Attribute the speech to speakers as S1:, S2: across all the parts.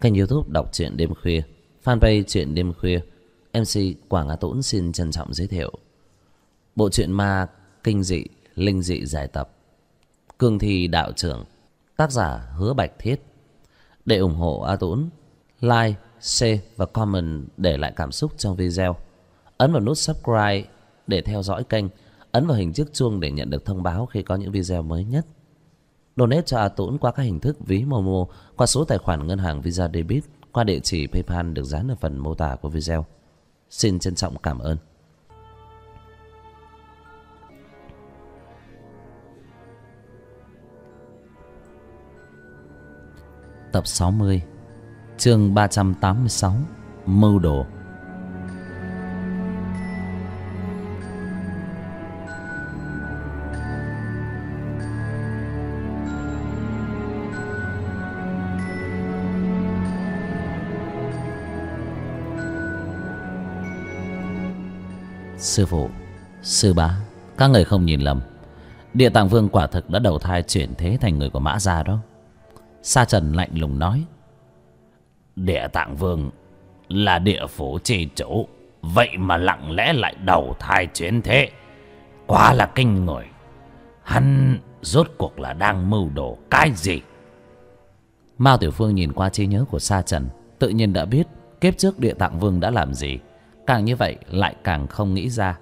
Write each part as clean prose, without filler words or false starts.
S1: kênh YouTube đọc truyện đêm khuya, fanpage truyện đêm khuya. MC Quảng Á Tũng xin trân trọng giới thiệu bộ truyện ma kinh dị, linh dị giải tập Cương Thi Đạo Trưởng, tác giả Hứa Bạch Thiết. Để ủng hộ A Tũng, like, share và comment để lại cảm xúc trong video. Ấn vào nút subscribe để theo dõi kênh, ấn vào hình chiếc chuông để nhận được thông báo khi có những video mới nhất. Donate cho A Tũng qua các hình thức ví Momo, qua số tài khoản ngân hàng Visa Debit, qua địa chỉ PayPal được dán ở phần mô tả của video. Xin trân trọng cảm ơn. Tập 60, chương 386, Mưu đồ. Sư phụ, sư bá, các người không nhìn lầm, Địa Tạng Vương quả thực đã đầu thai chuyển thế thành người của Mã Gia đó. Sa Trần lạnh lùng nói. Địa Tạng Vương là địa phủ chi chủ, vậy mà lặng lẽ lại đầu thai chuyển thế, quá là kinh người. Hắn rốt cuộc là đang mưu đồ cái gì? Mao Tiểu Phương nhìn qua trí nhớ của Sa Trần, tự nhiên đã biết kiếp trước Địa Tạng Vương đã làm gì. Càng như vậy lại càng không nghĩ ra.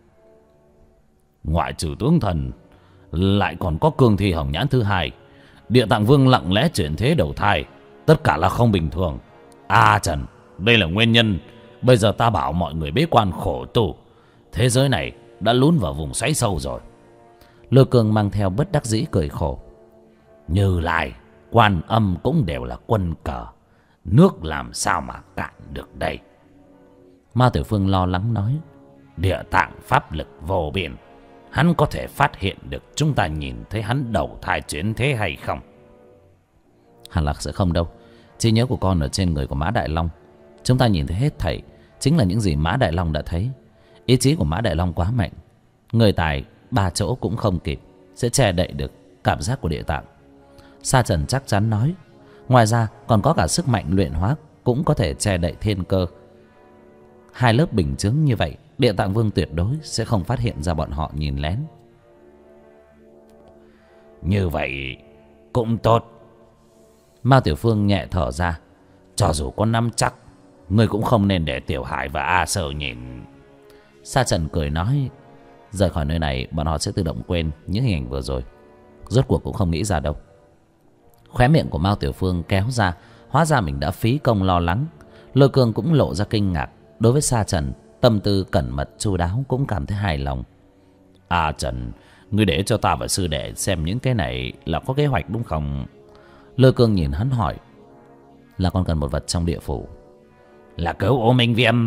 S1: Ngoại trừ tướng thần, lại còn có Cương Thi Hồng Nhãn thứ hai. Địa Tạng Vương lặng lẽ chuyển thế đầu thai, tất cả là không bình thường. Trần, đây là nguyên nhân bây giờ ta bảo mọi người bế quan khổ tu. Thế giới này đã lún vào vùng xoáy sâu rồi. Lôi Cương mang theo bất đắc dĩ cười khổ. Như Lai, Quan Âm cũng đều là quân cờ, nước làm sao mà cạn được đây? Mao Tiểu Phương lo lắng nói. Địa Tạng pháp lực vô biên, hắn có thể phát hiện được chúng ta nhìn thấy hắn đầu thai chuyển thế hay không? Hẳn là sẽ không đâu. Trí nhớ của con ở trên người của Mã Đại Long, chúng ta nhìn thấy hết thảy chính là những gì Mã Đại Long đã thấy. Ý chí của Mã Đại Long quá mạnh, người tài ba chỗ cũng không kịp sẽ che đậy được cảm giác của Địa Tạng. Sa Trần chắc chắn nói. Ngoài ra còn có cả sức mạnh luyện hóa cũng có thể che đậy thiên cơ. Hai lớp bình chứng như vậy, Địa Tạng Vương tuyệt đối sẽ không phát hiện ra bọn họ nhìn lén. Như vậy cũng tốt. Mao Tiểu Phương nhẹ thở ra. Cho dù có nắm chắc, ngươi cũng không nên để Tiểu Hải và A Sơ nhìn. Sa Trần cười nói. Rời khỏi nơi này, bọn họ sẽ tự động quên những hình ảnh vừa rồi. Rốt cuộc cũng không nghĩ ra đâu. Khóe miệng của Mao Tiểu Phương kéo ra. Hóa ra mình đã phí công lo lắng. Lôi Cương cũng lộ ra kinh ngạc. Đối với Sa Trần, tâm tư cẩn mật chu đáo cũng cảm thấy hài lòng. Trần, ngươi để cho ta và sư đệ xem những cái này là có kế hoạch đúng không? Lôi Cương nhìn hắn hỏi. Là con cần một vật trong địa phủ. Là cứu Ô Minh Viêm.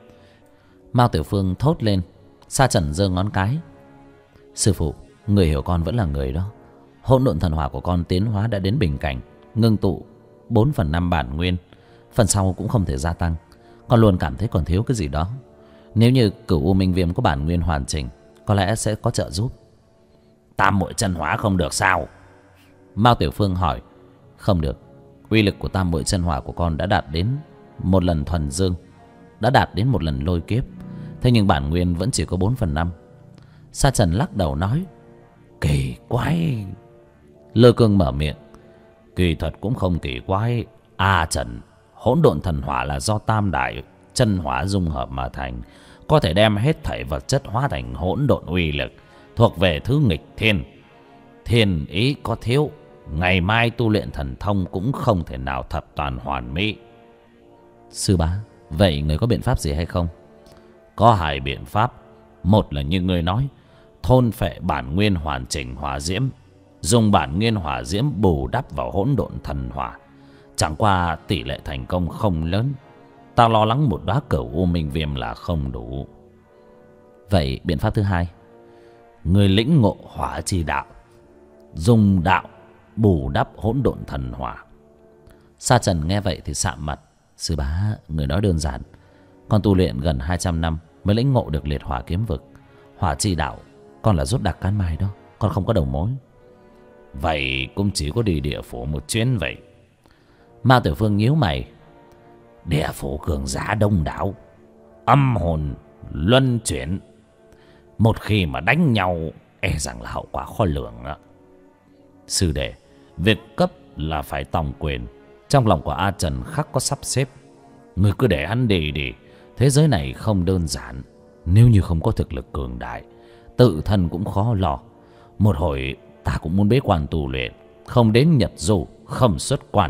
S1: Mao Tiểu Phương thốt lên. Sa Trần giơ ngón cái. Sư phụ, người hiểu con vẫn là người đó. Hỗn độn thần hỏa của con tiến hóa đã đến bình cảnh, ngưng tụ 4/5 bản nguyên, phần sau cũng không thể gia tăng. Con luôn cảm thấy còn thiếu cái gì đó. Nếu như Cửu U Minh Viêm có bản nguyên hoàn chỉnh, có lẽ sẽ có trợ giúp. Tam muội chân hóa không được sao? Mao Tiểu Phương hỏi. Không được. Uy lực của tam muội chân hỏa của con đã đạt đến một lần thuần dương, đã đạt đến một lần lôi kiếp. Thế nhưng bản nguyên vẫn chỉ có 4/5. Sa Trần lắc đầu nói. Kỳ quái. Lôi Cương mở miệng. Kỳ thật cũng không kỳ quái. Trần, hỗn độn thần hỏa là do tam đại chân hỏa dung hợp mà thành, có thể đem hết thảy vật chất hóa thành hỗn độn uy lực, thuộc về thứ nghịch thiên. Thiên ý có thiếu, ngày mai tu luyện thần thông cũng không thể nào thập toàn hoàn mỹ. Sư bá, vậy người có biện pháp gì hay không? Có hai biện pháp. Một là như người nói, thôn phệ bản nguyên hoàn chỉnh hỏa diễm, dùng bản nguyên hỏa diễm bù đắp vào hỗn độn thần hỏa. Chẳng qua tỷ lệ thành công không lớn. Ta lo lắng một đóa Cửu U Minh Viêm là không đủ. Vậy biện pháp thứ hai? Người lĩnh ngộ hỏa chi đạo, dùng đạo bù đắp hỗn độn thần hỏa. Sa Trần nghe vậy thì sạm mặt. Sư bá, người nói đơn giản. Con tu luyện gần 200 năm mới lĩnh ngộ được liệt hỏa kiếm vực. Hỏa chi đạo con là rút đặc cán mai đó, con không có đầu mối. Vậy cũng chỉ có đi địa phủ một chuyến vậy. Mao Tiểu Phương nhíu mày. Địa phủ cường giả đông đảo, âm hồn luân chuyển, một khi mà đánh nhau e rằng là hậu quả khó lường đó. Sư đệ, việc cấp là phải tòng quyền. Trong lòng của A Trần khắc có sắp xếp. Người cứ để hắn đi. Thế giới này không đơn giản. Nếu như không có thực lực cường đại, tự thân cũng khó lo. Một hồi ta cũng muốn bế quan tu luyện, không đến Nhật Du, không xuất quan.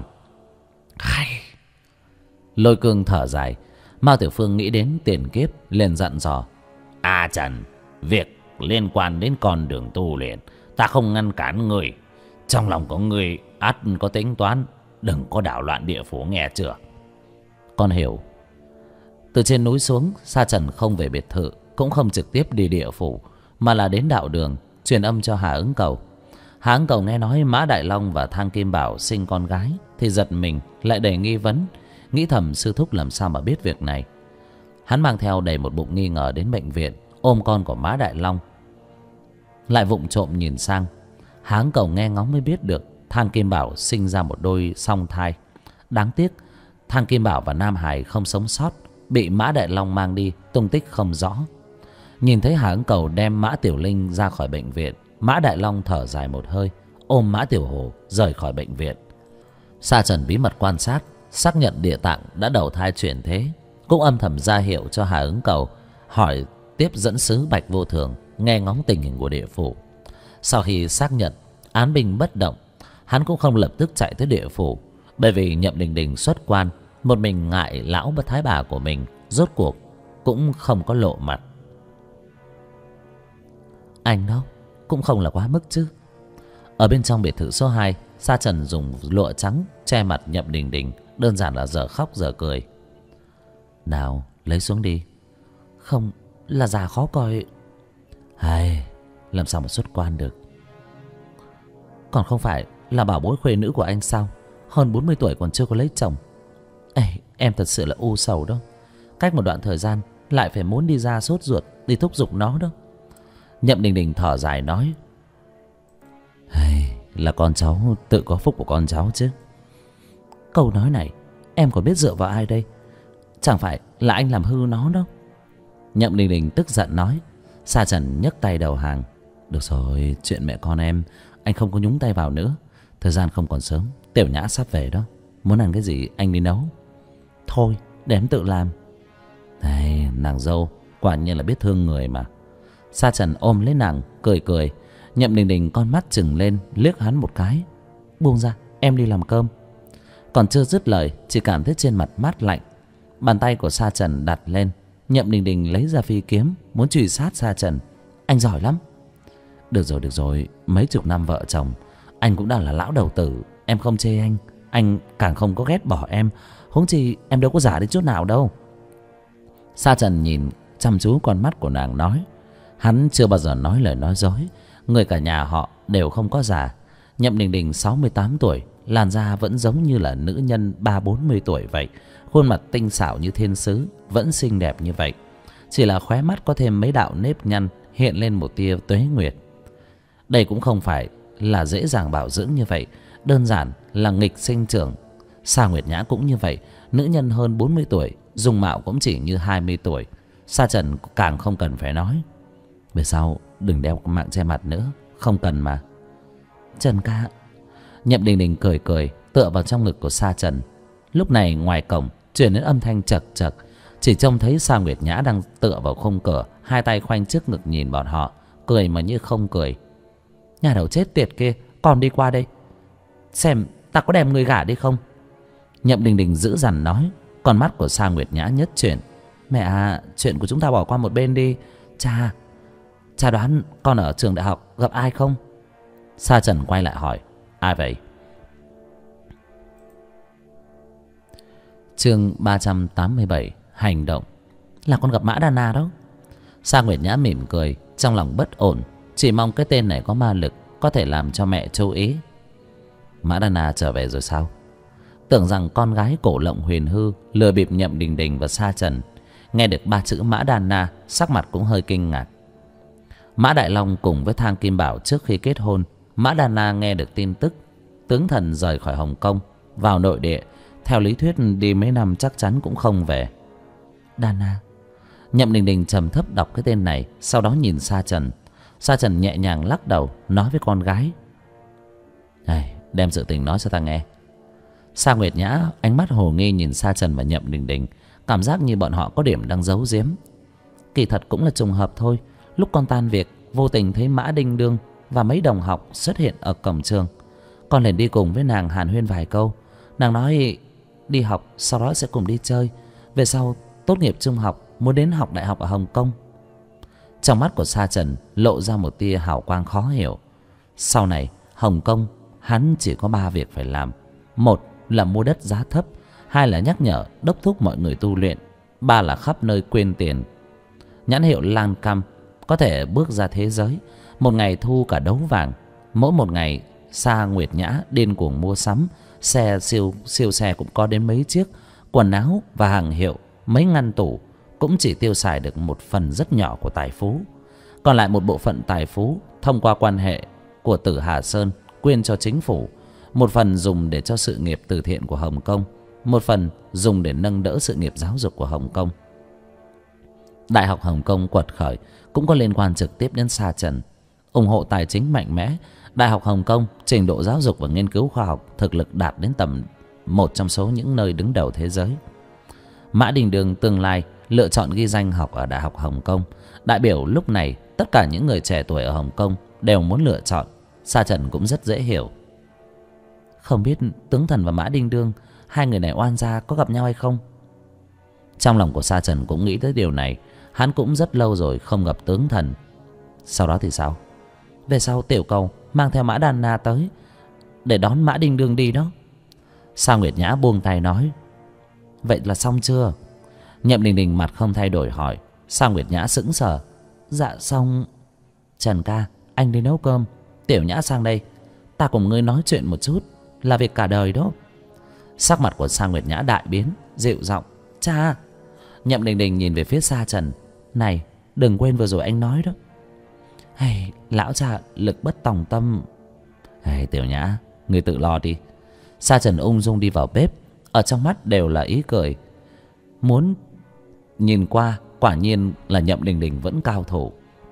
S1: Lôi Cương thở dài. Mao Tiểu Phương nghĩ đến tiền kiếp, liền dặn dò. A Trần, việc liên quan đến con đường tu luyện ta không ngăn cản người. Trong lòng có người ắt có tính toán, đừng có đảo loạn địa phủ, nghe chưa? Con hiểu. Từ trên núi xuống, Sa Trần không về biệt thự, cũng không trực tiếp đi địa phủ, mà là đến đạo đường truyền âm cho Hà Ứng Cầu. Hà Ứng Cầu nghe nói Mã Đại Long và Thang Kim Bảo sinh con gái thì giật mình, lại đầy nghi vấn, nghĩ thầm sư thúc làm sao mà biết việc này. Hắn mang theo đầy một bụng nghi ngờ đến bệnh viện, ôm con của Mã Đại Long, lại vụng trộm nhìn sang. Hà Ứng Cầu nghe ngóng mới biết được Thang Kim Bảo sinh ra một đôi song thai. Đáng tiếc Thang Kim Bảo và Nam Hải không sống sót, bị Mã Đại Long mang đi, tung tích không rõ. Nhìn thấy Hà Ứng Cầu đem Mã Tiểu Linh ra khỏi bệnh viện, Mã Đại Long thở dài một hơi, ôm Mã Tiểu Hồ rời khỏi bệnh viện. Sa Trần bí mật quan sát, xác nhận địa tạng đã đầu thai chuyển thế, cũng âm thầm ra hiệu cho Hà Ứng Cầu hỏi tiếp dẫn sứ Bạch Vô Thường nghe ngóng tình hình của địa phủ. Sau khi xác nhận án binh bất động, hắn cũng không lập tức chạy tới địa phủ, bởi vì Nhậm Đình Đình xuất quan, một mình ngại lão bất thái bà của mình, rốt cuộc cũng không có lộ mặt. Anh đâu cũng không là quá mức chứ. Ở bên trong biệt thự số 2, Sa Trần dùng lụa trắng che mặt Nhậm Đình Đình, đơn giản là giờ khóc giờ cười. Nào, lấy xuống đi. Không, là già khó coi. Hay, làm sao mà xuất quan được. Còn không phải là bảo bối khuê nữ của anh sao? Hơn 40 tuổi còn chưa có lấy chồng. Ê, em thật sự là u sầu đó. Cách một đoạn thời gian lại phải muốn đi ra sốt ruột đi thúc giục nó đó. Nhậm Đình Đình thở dài nói. Hay, là con cháu tự có phúc của con cháu chứ. Câu nói này em còn biết dựa vào ai đây? Chẳng phải là anh làm hư nó đâu. Nhậm Đình Đình tức giận nói. Sa Trần nhấc tay đầu hàng. Được rồi, chuyện mẹ con em anh không có nhúng tay vào nữa. Thời gian không còn sớm, Tiểu Nhã sắp về đó. Muốn ăn cái gì anh đi nấu. Thôi để em tự làm. Này, nàng dâu quả nhiên là biết thương người mà. Sa Trần ôm lấy nàng cười cười. Nhậm Đình Đình con mắt trừng lên liếc hắn một cái. Buông ra, em đi làm cơm. Còn chưa dứt lời, chỉ cảm thấy trên mặt mát lạnh. Bàn tay của Sa Trần đặt lên. Nhậm Đình Đình lấy ra phi kiếm muốn truy sát Sa Trần. Anh giỏi lắm. Được rồi, mấy chục năm vợ chồng anh cũng đang là lão đầu tử. Em không chê anh càng không có ghét bỏ em. Huống chi em đâu có giả đến chút nào đâu. Sa Trần nhìn chăm chú con mắt của nàng nói. Hắn chưa bao giờ nói lời nói dối. Người cả nhà họ đều không có già. Nhậm Đình Đình 68 tuổi, làn da vẫn giống như là nữ nhân 30-40 tuổi vậy. Khuôn mặt tinh xảo như thiên sứ, vẫn xinh đẹp như vậy. Chỉ là khóe mắt có thêm mấy đạo nếp nhăn, hiện lên một tia tuế nguyệt. Đây cũng không phải là dễ dàng bảo dưỡng như vậy, đơn giản là nghịch sinh trưởng. Sa Nguyệt Nhã cũng như vậy, nữ nhân hơn 40 tuổi, dung mạo cũng chỉ như 20 tuổi. Sa Trần càng không cần phải nói. Về sau đừng đeo mạng che mặt nữa, không cần mà. Trần ca. Nhậm Đình Đình cười cười tựa vào trong ngực của Sa Trần. Lúc này ngoài cổng truyền đến âm thanh chật chật. Chỉ trông thấy Sa Nguyệt Nhã đang tựa vào khung cửa, hai tay khoanh trước ngực nhìn bọn họ, cười mà như không cười. Nhà đầu chết tiệt kia, còn đi qua đây xem ta có đem người gả đi không. Nhậm Đình Đình dữ dằn nói. Con mắt của Sa Nguyệt Nhã nhất chuyển. Mẹ à, chuyện của chúng ta bỏ qua một bên đi. Cha đoán con ở trường đại học gặp ai không? Sa Trần quay lại hỏi. Ai vậy? Chương 387 hành động. Là con gặp Mã Đa Na đó. Sa Nguyệt Nhã mỉm cười, trong lòng bất ổn, chỉ mong cái tên này có ma lực, có thể làm cho mẹ chú ý. Mã Đa Na trở về rồi sao? Tưởng rằng con gái cổ lộng huyền hư lừa bịp Nhậm Đình Đình và Sa Trần. Nghe được 3 chữ Mã Đa Na, sắc mặt cũng hơi kinh ngạc. Mã Đại Long cùng với Thang Kim Bảo trước khi kết hôn, Mã Đa Na nghe được tin tức tướng thần rời khỏi Hồng Kông vào nội địa, Theo lý thuyết đi mấy năm chắc chắn cũng không về. Đana. Nhậm Đình Đình trầm thấp đọc cái tên này, sau đó nhìn Sa Trần. Sa Trần nhẹ nhàng lắc đầu, nói với con gái: này, đem sự tình nói cho ta nghe. Sa Nguyệt Nhã ánh mắt hồ nghi nhìn Sa Trần và Nhậm Đình Đình, cảm giác như bọn họ có điểm đang giấu giếm. Kỳ thật cũng là trùng hợp thôi. Lúc con tan việc, vô tình thấy Mã Đinh Đương và mấy đồng học xuất hiện ở cổng trường. Con liền đi cùng với nàng hàn huyên vài câu. Nàng nói đi học, sau đó sẽ cùng đi chơi. Về sau tốt nghiệp trung học, muốn đến học đại học ở Hồng Kông. Trong mắt của Sa Trần lộ ra một tia hào quang khó hiểu. Sau này Hồng Kông hắn chỉ có 3 việc phải làm. 1 là mua đất giá thấp, 2 là nhắc nhở đốc thúc mọi người tu luyện, 3 là khắp nơi quyên tiền. Nhãn hiệu Lan Cam có thể bước ra thế giới, một ngày thu cả đấu vàng. Mỗi một ngày Sa Nguyệt Nhã điên cuồng mua sắm, xe siêu xe cũng có đến mấy chiếc, quần áo và hàng hiệu, mấy ngăn tủ, cũng chỉ tiêu xài được một phần rất nhỏ của tài phú. Còn lại một bộ phận tài phú thông qua quan hệ của Tử Hà Sơn quyên cho chính phủ, một phần dùng để cho sự nghiệp từ thiện của Hồng Kông, một phần dùng để nâng đỡ sự nghiệp giáo dục của Hồng Kông. Đại học Hồng Kông quật khởi cũng có liên quan trực tiếp đến Sa Trần. Ủng hộ tài chính mạnh mẽ, Đại học Hồng Kông trình độ giáo dục và nghiên cứu khoa học thực lực đạt đến tầm một trong số những nơi đứng đầu thế giới. Mã Đình Đường tương lai lựa chọn ghi danh học ở Đại học Hồng Kông, đại biểu lúc này tất cả những người trẻ tuổi ở Hồng Kông đều muốn lựa chọn. Sa Trần cũng rất dễ hiểu. Không biết Tướng Thần và Mã Đinh Đương, hai người này oan gia có gặp nhau hay không? Trong lòng của Sa Trần cũng nghĩ tới điều này. Hắn cũng rất lâu rồi không gặp Tướng Thần. Sau đó thì sao? Về sau Tiểu Cầu mang theo Mã Đan Na tới để đón Mã Đinh Đương đi đó. Sa Nguyệt Nhã buông tay nói: vậy là xong chưa? Nhậm Đình Đình mặt không thay đổi hỏi. Sa Nguyệt Nhã sững sờ: dạ xong. Trần ca, anh đi nấu cơm, Tiểu Nhã sang đây, ta cùng ngươi nói chuyện một chút, là việc cả đời đó. Sắc mặt của Sa Nguyệt Nhã đại biến, dịu giọng: cha. Nhậm Đình Đình nhìn về phía Sa Trần: này, đừng quên vừa rồi anh nói đó. Hey, lão cha lực bất tòng tâm. Hey, Tiểu Nhã, ngươi tự lo đi. Sa Trần ung dung đi vào bếp, ở trong mắt đều là ý cười. Muốn nhìn qua, quả nhiên là Nhậm Đình Đình vẫn cao thủ.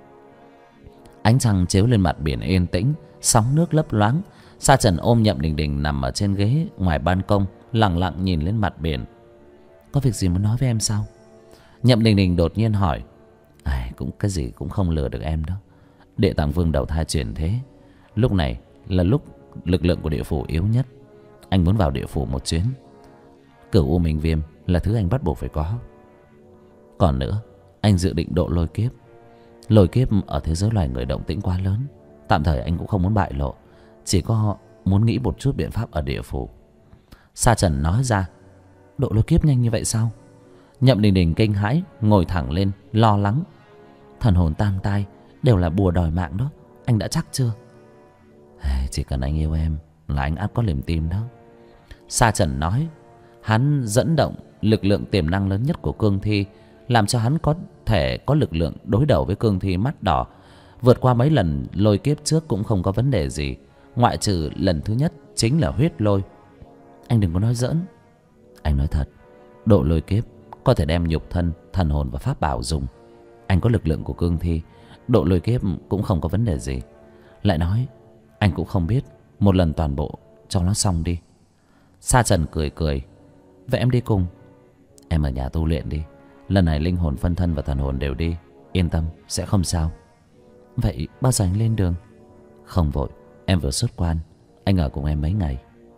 S1: Ánh trăng chiếu lên mặt biển yên tĩnh, sóng nước lấp loáng. Sa Trần ôm Nhậm Đình Đình nằm ở trên ghế ngoài ban công, lặng lặng nhìn lên mặt biển. Có việc gì muốn nói với em sao? Nhậm Đình Đình đột nhiên hỏi. Cũng cái gì cũng không lừa được em đó. Địa Tạng Vương đầu thai chuyển thế, lúc này là lúc lực lượng của địa phủ yếu nhất. Anh muốn vào địa phủ một chuyến. Cửu U Minh Viêm là thứ anh bắt buộc phải có. Còn nữa, anh dự định độ lôi kiếp. Lôi kiếp ở thế giới loài người động tĩnh quá lớn, tạm thời anh cũng không muốn bại lộ, chỉ có muốn nghĩ một chút biện pháp ở địa phủ. Sa Trần nói ra. Độ lôi kiếp nhanh như vậy sao? Nhậm Đình Đình kinh hãi, ngồi thẳng lên, lo lắng. Thần hồn tam tai đều là bùa đòi mạng đó, anh đã chắc chưa? Chỉ cần anh yêu em là anh ắt có niềm tin đó. Sa Trần nói. Hắn dẫn động lực lượng tiềm năng lớn nhất của cương thi, làm cho hắn có thể có lực lượng đối đầu với cương thi mắt đỏ. Vượt qua mấy lần lôi kiếp trước cũng không có vấn đề gì, ngoại trừ lần thứ nhất chính là huyết lôi. Anh đừng có nói giỡn. Anh nói thật, độ lôi kiếp có thể đem nhục thân, thần hồn và pháp bảo dùng. Anh có lực lượng của cương thi, độ lôi kiếp cũng không có vấn đề gì. Lại nói, anh cũng không biết, một lần toàn bộ cho nó xong đi. Sa Trần cười cười. Vậy em đi cùng. Em ở nhà tu luyện đi, lần này linh hồn, phân thân và thần hồn đều đi, yên tâm sẽ không sao. Vậy bao giờ anh lên đường? Không vội, em vừa xuất quan, anh ở cùng em mấy ngày.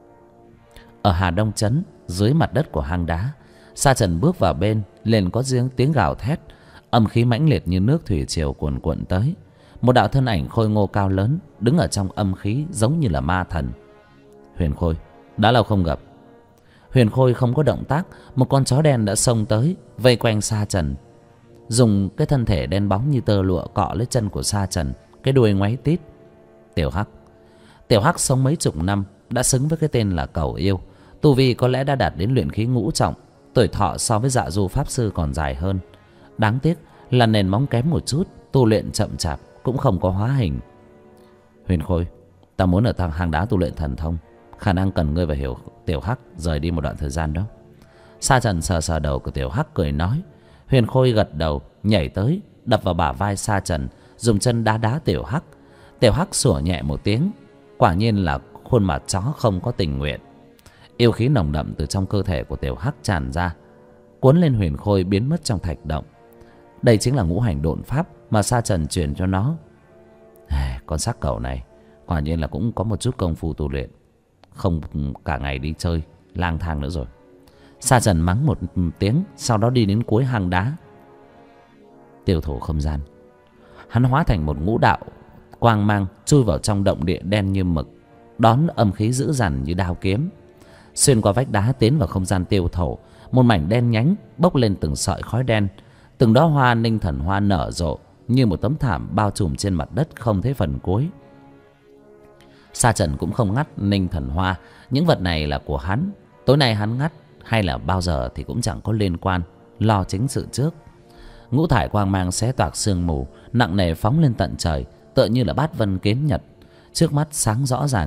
S1: Ở Hà Đông Trấn, dưới mặt đất của hang đá, Sa Trần bước vào bên, liền có tiếng gào thét, âm khí mãnh liệt như nước thủy triều cuồn cuộn tới. Một đạo thân ảnh khôi ngô cao lớn đứng ở trong âm khí, giống như là ma thần. Huyền Khôi, đã lâu không gặp. Huyền Khôi không có động tác, một con chó đen đã xông tới, vây quanh Sa Trần, dùng cái thân thể đen bóng như tơ lụa cọ lấy chân của Sa Trần, cái đuôi ngoáy tít. Tiểu Hắc. Tiểu Hắc sống mấy chục năm, đã xứng với cái tên là Cẩu Yêu. Tu vi có lẽ đã đạt đến luyện khí ngũ trọng, tuổi thọ so với Dạ Du pháp sư còn dài hơn. Đáng tiếc là nền móng kém một chút, tu luyện chậm chạp, cũng không có hóa hình. Huyền Khôi, ta muốn ở hang đá tu luyện thần thông, khả năng cần ngươi và Tiểu Hắc rời đi một đoạn thời gian đó. Sa Trần sờ sờ đầu của Tiểu Hắc cười nói. Huyền Khôi gật đầu, nhảy tới đập vào bả vai Sa Trần, dùng chân đá đá Tiểu Hắc. Tiểu Hắc sủa nhẹ một tiếng, quả nhiên là khuôn mặt chó không có tình nguyện. Yêu khí nồng đậm từ trong cơ thể của Tiểu Hắc tràn ra, cuốn lên Huyền Khôi biến mất trong thạch động. Đây chính là ngũ hành độn pháp mà Sa Trần truyền cho nó. Con xác cẩu này quả nhiên là cũng có một chút công phu tu luyện, không cả ngày đi chơi lang thang nữa rồi. Sa Trần mắng một tiếng, sau đó đi đến cuối hang đá. Tiêu thổ không gian, hắn hóa thành một ngũ đạo quang mang chui vào trong động địa đen như mực, đón âm khí dữ dằn như đao kiếm. Xuyên qua vách đá tiến vào không gian tiêu thổ, một mảnh đen nhánh bốc lên từng sợi khói đen, từng đóa hoa ninh thần hoa nở rộ như một tấm thảm bao trùm trên mặt đất không thấy phần cuối. Sa Trần cũng không ngắt ninh thần hoa, những vật này là của hắn, tối nay hắn ngắt hay là bao giờ thì cũng chẳng có liên quan, lo chính sự trước. Ngũ thải quang mang xé toạc sương mù, nặng nề phóng lên tận trời, tựa như là bát vân kiến nhật, trước mắt sáng rõ ràng.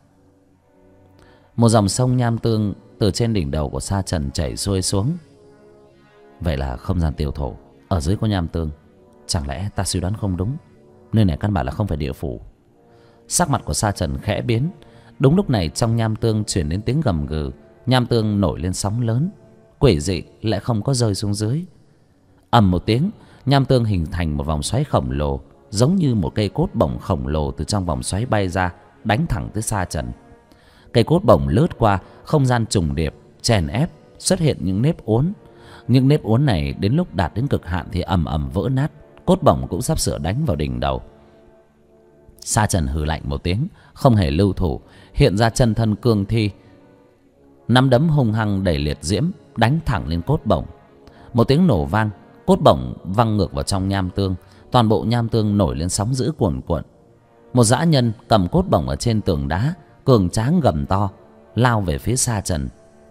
S1: Một dòng sông nham tương từ trên đỉnh đầu của Sa Trần chảy xuôi xuống. Vậy là không gian tiêu thổ, ở dưới có nham tương. Chẳng lẽ ta suy đoán không đúng, nơi này căn bản là không phải địa phủ? Sắc mặt của Sa Trần khẽ biến. Đúng lúc này trong nham tương chuyển đến tiếng gầm gừ, nham tương nổi lên sóng lớn, quỷ dị lại không có rơi xuống dưới. Ầm một tiếng, nham tương hình thành một vòng xoáy khổng lồ, giống như một cây cốt bổng khổng lồ từ trong vòng xoáy bay ra, đánh thẳng tới Sa Trần. Cây cốt bổng lướt qua, không gian trùng điệp chèn ép, xuất hiện những nếp uốn. Những nếp uốn này đến lúc đạt đến cực hạn thì ầm ầm vỡ nát, cốt bổng cũng sắp sửa đánh vào đỉnh đầu. Sa Trần hừ lạnh một tiếng, không hề lưu thủ, hiện ra chân thân cương thi, nắm đấm hung hăng đẩy liệt diễm đánh thẳng lên cốt bổng. Một tiếng nổ vang, cốt bổng văng ngược vào trong nham tương, toàn bộ nham tương nổi lên sóng dữ cuồn cuộn. Một dã nhân cầm cốt bổng ở trên tường đá, cường tráng gầm to lao về phía Sa Trần.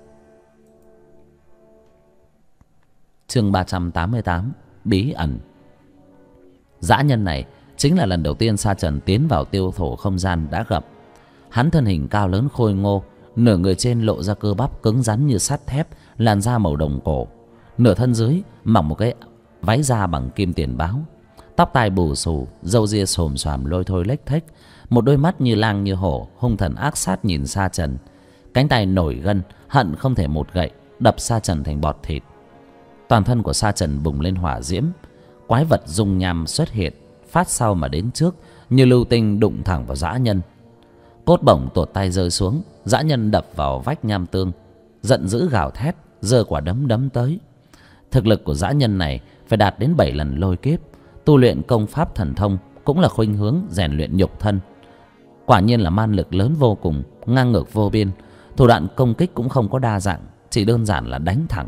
S1: Chương 388 bí ẩn. Dã nhân này chính là lần đầu tiên Sa Trần tiến vào tiêu thổ không gian đã gặp. Hắn thân hình cao lớn khôi ngô, nửa người trên lộ ra cơ bắp cứng rắn như sắt thép, làn da màu đồng cổ, nửa thân dưới mặc một cái váy da bằng kim tiền báo, tóc tai bù xù, râu ria xồm xoàm lôi thôi lếch thếch, một đôi mắt như lang như hổ, hung thần ác sát nhìn Sa Trần. Cánh tay nổi gân, hận không thể một gậy đập Sa Trần thành bọt thịt. Toàn thân của Sa Trần bùng lên hỏa diễm, quái vật dung nham xuất hiện, phát sau mà đến trước, như lưu tinh đụng thẳng vào dã nhân. Cốt bổng tuột tay rơi xuống, dã nhân đập vào vách nham tương, giận dữ gào thét, giơ quả đấm đấm tới. Thực lực của dã nhân này phải đạt đến 7 lần lôi kiếp, tu luyện công pháp thần thông cũng là khuynh hướng rèn luyện nhục thân. Quả nhiên là man lực lớn vô cùng, ngang ngược vô biên. Thủ đoạn công kích cũng không có đa dạng, chỉ đơn giản là đánh thẳng.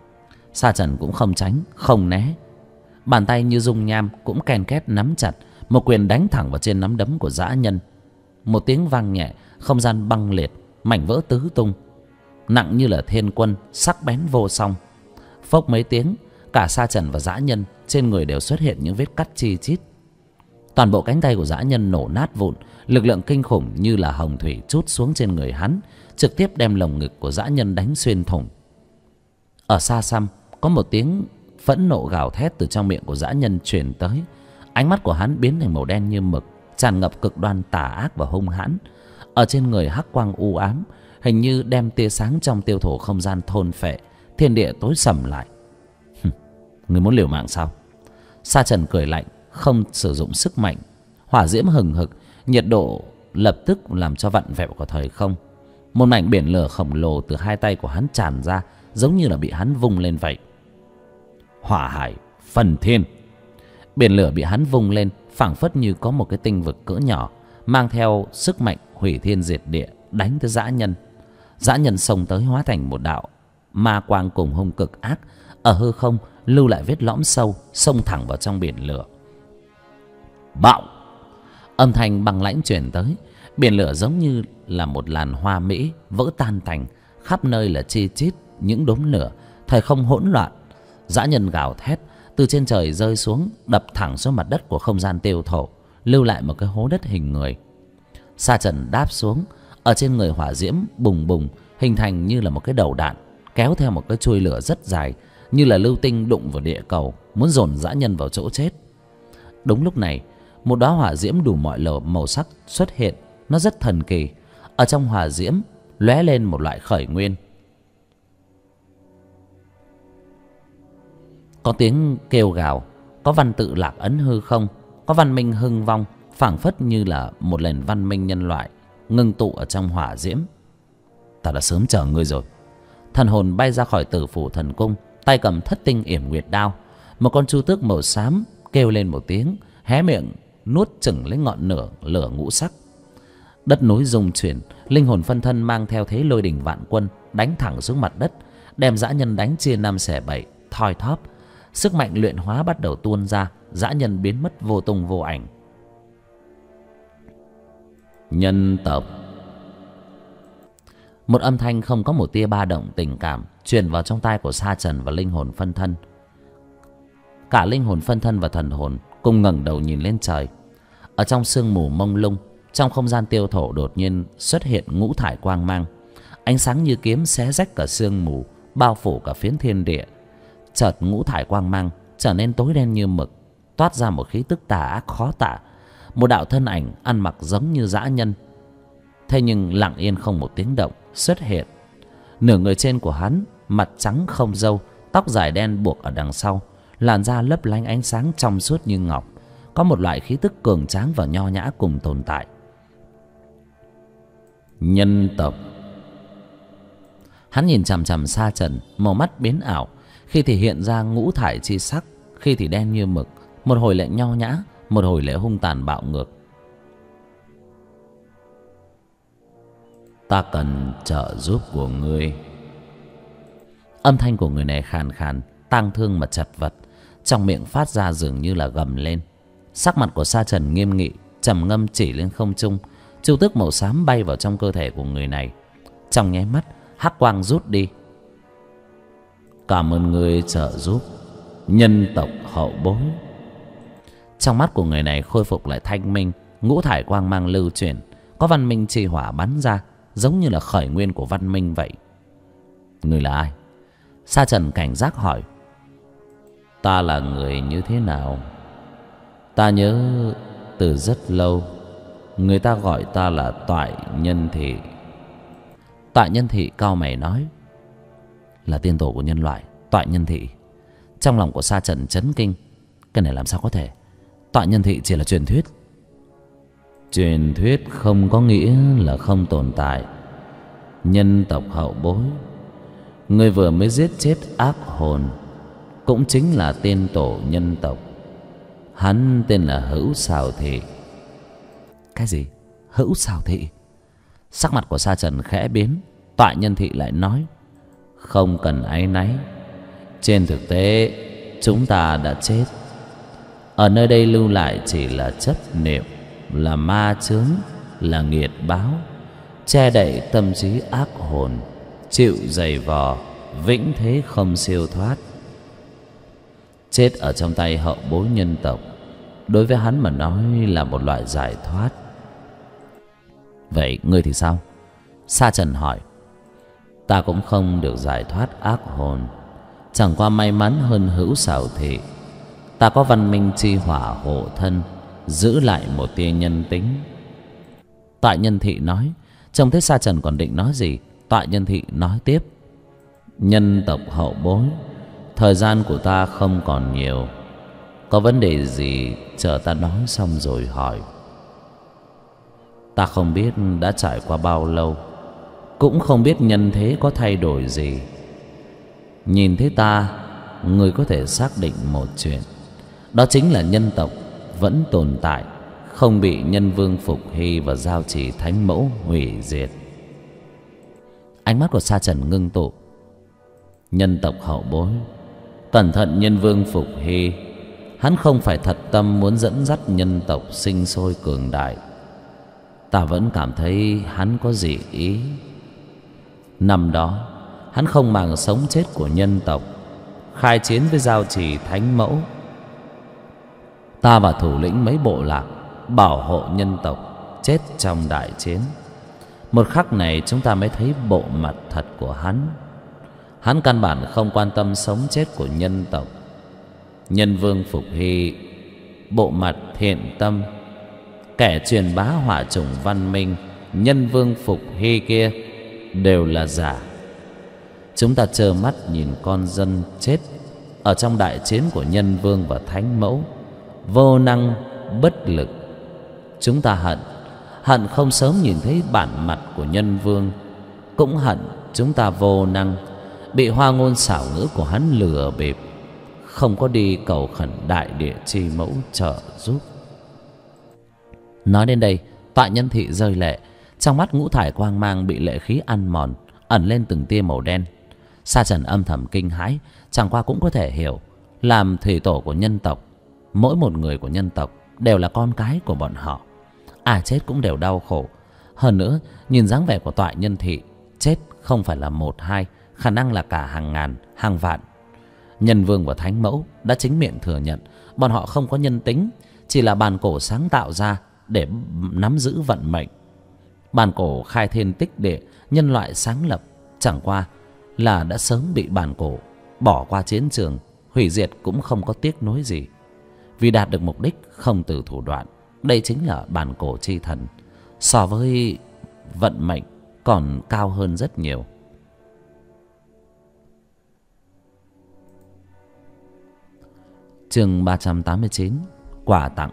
S1: Sa Trần cũng không tránh không né, bàn tay như dung nham cũng ken két nắm chặt, một quyền đánh thẳng vào trên nắm đấm của dã nhân. Một tiếng vang nhẹ, không gian băng liệt, mảnh vỡ tứ tung, nặng như là thiên quân, sắc bén vô song. Phốc mấy tiếng, cả Sa Trần và dã nhân trên người đều xuất hiện những vết cắt chi chít. Toàn bộ cánh tay của dã nhân nổ nát vụn, lực lượng kinh khủng như là hồng thủy trút xuống trên người hắn, trực tiếp đem lồng ngực của dã nhân đánh xuyên thủng. Ở xa xăm có một tiếng phẫn nộ gào thét từ trong miệng của dã nhân truyền tới. Ánh mắt của hắn biến thành màu đen như mực, tràn ngập cực đoan tà ác và hung hãn. Ở trên người hắc quang u ám, hình như đem tia sáng trong tiêu thổ không gian thôn phệ, thiên địa tối sầm lại. Người muốn liều mạng sao? Sa Trần cười lạnh, không sử dụng sức mạnh. Hỏa diễm hừng hực, nhiệt độ lập tức làm cho vặn vẹo của thời không. Một mảnh biển lửa khổng lồ từ hai tay của hắn tràn ra, giống như là bị hắn vung lên vậy. Hỏa hải phần thiên. Biển lửa bị hắn vung lên, phảng phất như có một cái tinh vực cỡ nhỏ, mang theo sức mạnh hủy thiên diệt địa, đánh tới dã nhân. Dã nhân xông tới hóa thành một đạo ma quang cùng hung cực ác, ở hư không lưu lại vết lõm sâu, xông thẳng vào trong biển lửa. Bạo! Âm thanh băng lãnh truyền tới, biển lửa giống như là một làn hoa mỹ vỡ tan tành, khắp nơi là chi chít những đốm lửa, thời không hỗn loạn. Dã nhân gào thét từ trên trời rơi xuống, đập thẳng xuống mặt đất của không gian tiêu thổ, lưu lại một cái hố đất hình người. Sa Trần đáp xuống, Ở trên người hỏa diễm bùng bùng, hình thành như là một cái đầu đạn, kéo theo một cái chuôi lửa rất dài, như là lưu tinh đụng vào địa cầu, muốn dồn dã nhân vào chỗ chết. Đúng lúc này, một đóa hỏa diễm đủ mọi màu sắc xuất hiện, nó rất thần kỳ. Ở trong hỏa diễm lóe lên một loại khởi nguyên. Có tiếng kêu gào, có văn tự lạc ấn hư không, có văn minh hưng vong, phảng phất như là một nền văn minh nhân loại ngưng tụ ở trong hỏa diễm. Ta đã sớm chờ ngươi rồi. Thần hồn bay ra khỏi Tử Phủ Thần Cung, tay cầm Thất Tinh Yểm Nguyệt đao. Một con chu tước màu xám kêu lên một tiếng, hé miệng nuốt chửng lấy ngọn lửa ngũ sắc. Đất núi rung chuyển, linh hồn phân thân mang theo thế lôi đình vạn quân đánh thẳng xuống mặt đất, đem dã nhân đánh chia 5/7, thoi thóp. Sức mạnh luyện hóa bắt đầu tuôn ra, dã nhân biến mất vô tung vô ảnh. Nhân tộc. Một âm thanh không có một tia ba động tình cảm truyền vào trong tai của Sa Trần và linh hồn phân thân. Cả linh hồn phân thân và thần hồn cùng ngẩng đầu nhìn lên trời. Ở trong sương mù mông lung, trong không gian tiêu thổ đột nhiên xuất hiện ngũ thải quang mang. Ánh sáng như kiếm xé rách cả sương mù, bao phủ cả phiến thiên địa. Chợt ngũ thải quang mang trở nên tối đen như mực, toát ra một khí tức tà ác khó tả. Một đạo thân ảnh ăn mặc giống như dã nhân, thế nhưng lặng yên không một tiếng động xuất hiện. Nửa người trên của hắn mặt trắng không râu, tóc dài đen buộc ở đằng sau, làn da lấp lánh ánh sáng trong suốt như ngọc, có một loại khí tức cường tráng và nho nhã cùng tồn tại. Nhân tộc. Hắn nhìn chằm chằm Sa Trần, màu mắt biến ảo, khi thì hiện ra ngũ thải chi sắc, khi thì đen như mực, một hồi lại nho nhã, một hồi lại hung tàn bạo ngược. Ta cần trợ giúp của ngươi. Âm thanh của người này khàn khàn, tang thương mà chật vật, trong miệng phát ra dường như là gầm lên. Sắc mặt của Sa Trần nghiêm nghị, trầm ngâm chỉ lên không trung. Chu tước màu xám bay vào trong cơ thể của người này. Trong nháy mắt, hắc quang rút đi. Cảm ơn ngươi trợ giúp, nhân tộc hậu bối. Trong mắt của người này khôi phục lại thanh minh, ngũ thải quang mang lưu chuyển, có văn minh chi hỏa bắn ra, giống như là khởi nguyên của văn minh vậy. Ngươi là ai? Sa Trần cảnh giác hỏi. Ta là người như thế nào? Ta nhớ từ rất lâu, người ta gọi ta là Toại Nhân Thị. Toại Nhân Thị cau mày nói. Là tiên tổ của nhân loại, Toại Nhân Thị. Trong lòng của Sa Trần chấn kinh. Cái này làm sao có thể? Toại Nhân Thị chỉ là truyền thuyết. Truyền thuyết không có nghĩa là không tồn tại. Nhân tộc hậu bối, người vừa mới giết chết ác hồn, cũng chính là tiên tổ nhân tộc. Hắn tên là Hữu Sào Thị. Cái gì? Hữu Sào Thị? Sắc mặt của Sa Trần khẽ biến. Toại Nhân Thị lại nói. Không cần áy náy, trên thực tế chúng ta đã chết. Ở nơi đây lưu lại chỉ là chấp niệm, là ma chướng, là nghiệt báo, che đậy tâm trí ác hồn, chịu giày vò, vĩnh thế không siêu thoát. Chết ở trong tay hậu bối nhân tộc, đối với hắn mà nói là một loại giải thoát. Vậy ngươi thì sao? Sa Trần hỏi. Ta cũng không được giải thoát ác hồn, chẳng qua may mắn hơn Hữu Sào Thị. Ta có văn minh chi hỏa hộ thân, giữ lại một tia nhân tính. Toại Nhân Thị nói. Trông thấy Sa Trần còn định nói gì, Toại Nhân Thị nói tiếp. Nhân tộc hậu bối, thời gian của ta không còn nhiều, có vấn đề gì chờ ta nói xong rồi hỏi. Ta không biết đã trải qua bao lâu, cũng không biết nhân thế có thay đổi gì. Nhìn thấy ta, người có thể xác định một chuyện, đó chính là nhân tộc vẫn tồn tại, không bị nhân vương Phục Hy và Giao Chỉ Thánh Mẫu hủy diệt. Ánh mắt của Sa Trần ngưng tụ. Nhân tộc hậu bối, cẩn thận nhân vương Phục Hy. Hắn không phải thật tâm muốn dẫn dắt nhân tộc sinh sôi cường đại. Ta vẫn cảm thấy hắn có dị ý. Năm đó hắn không màng sống chết của nhân tộc, khai chiến với Giao Chỉ Thánh Mẫu. Ta và thủ lĩnh mấy bộ lạc bảo hộ nhân tộc chết trong đại chiến. Một khắc này chúng ta mới thấy bộ mặt thật của hắn. Hắn căn bản không quan tâm sống chết của nhân tộc. Nhân vương Phục Hy bộ mặt thiện tâm, kẻ truyền bá hỏa chủng văn minh nhân vương Phục Hy kia đều là giả. Chúng ta trơ mắt nhìn con dân chết ở trong đại chiến của nhân vương và thánh mẫu, vô năng bất lực. Chúng ta hận không sớm nhìn thấy bản mặt của nhân vương, cũng hận chúng ta vô năng, bị hoa ngôn xảo ngữ của hắn lừa bịp, không có đi cầu khẩn đại địa chi mẫu trợ giúp. Nói đến đây, Toại Nhân Thị rơi lệ, trong mắt ngũ thải quang mang bị lệ khí ăn mòn, ẩn lên từng tia màu đen. Sa Trần âm thầm kinh hãi, chẳng qua cũng có thể hiểu, làm thủy tổ của nhân tộc, mỗi một người của nhân tộc đều là con cái của bọn họ, chết cũng đều đau khổ. Hơn nữa, nhìn dáng vẻ của Toại Nhân Thị, chết không phải là một hai, khả năng là cả hàng ngàn, hàng vạn. Nhân vương và thánh mẫu đã chính miệng thừa nhận bọn họ không có nhân tính, chỉ là bàn cổ sáng tạo ra để nắm giữ vận mệnh. Bàn cổ khai thiên tích địa, nhân loại sáng lập, chẳng qua là đã sớm bị bàn cổ bỏ qua chiến trường, hủy diệt cũng không có tiếc nuối gì. Vì đạt được mục đích không từ thủ đoạn. Đây chính là bàn cổ chi thần, so với vận mệnh còn cao hơn rất nhiều. Chương 389, quà tặng.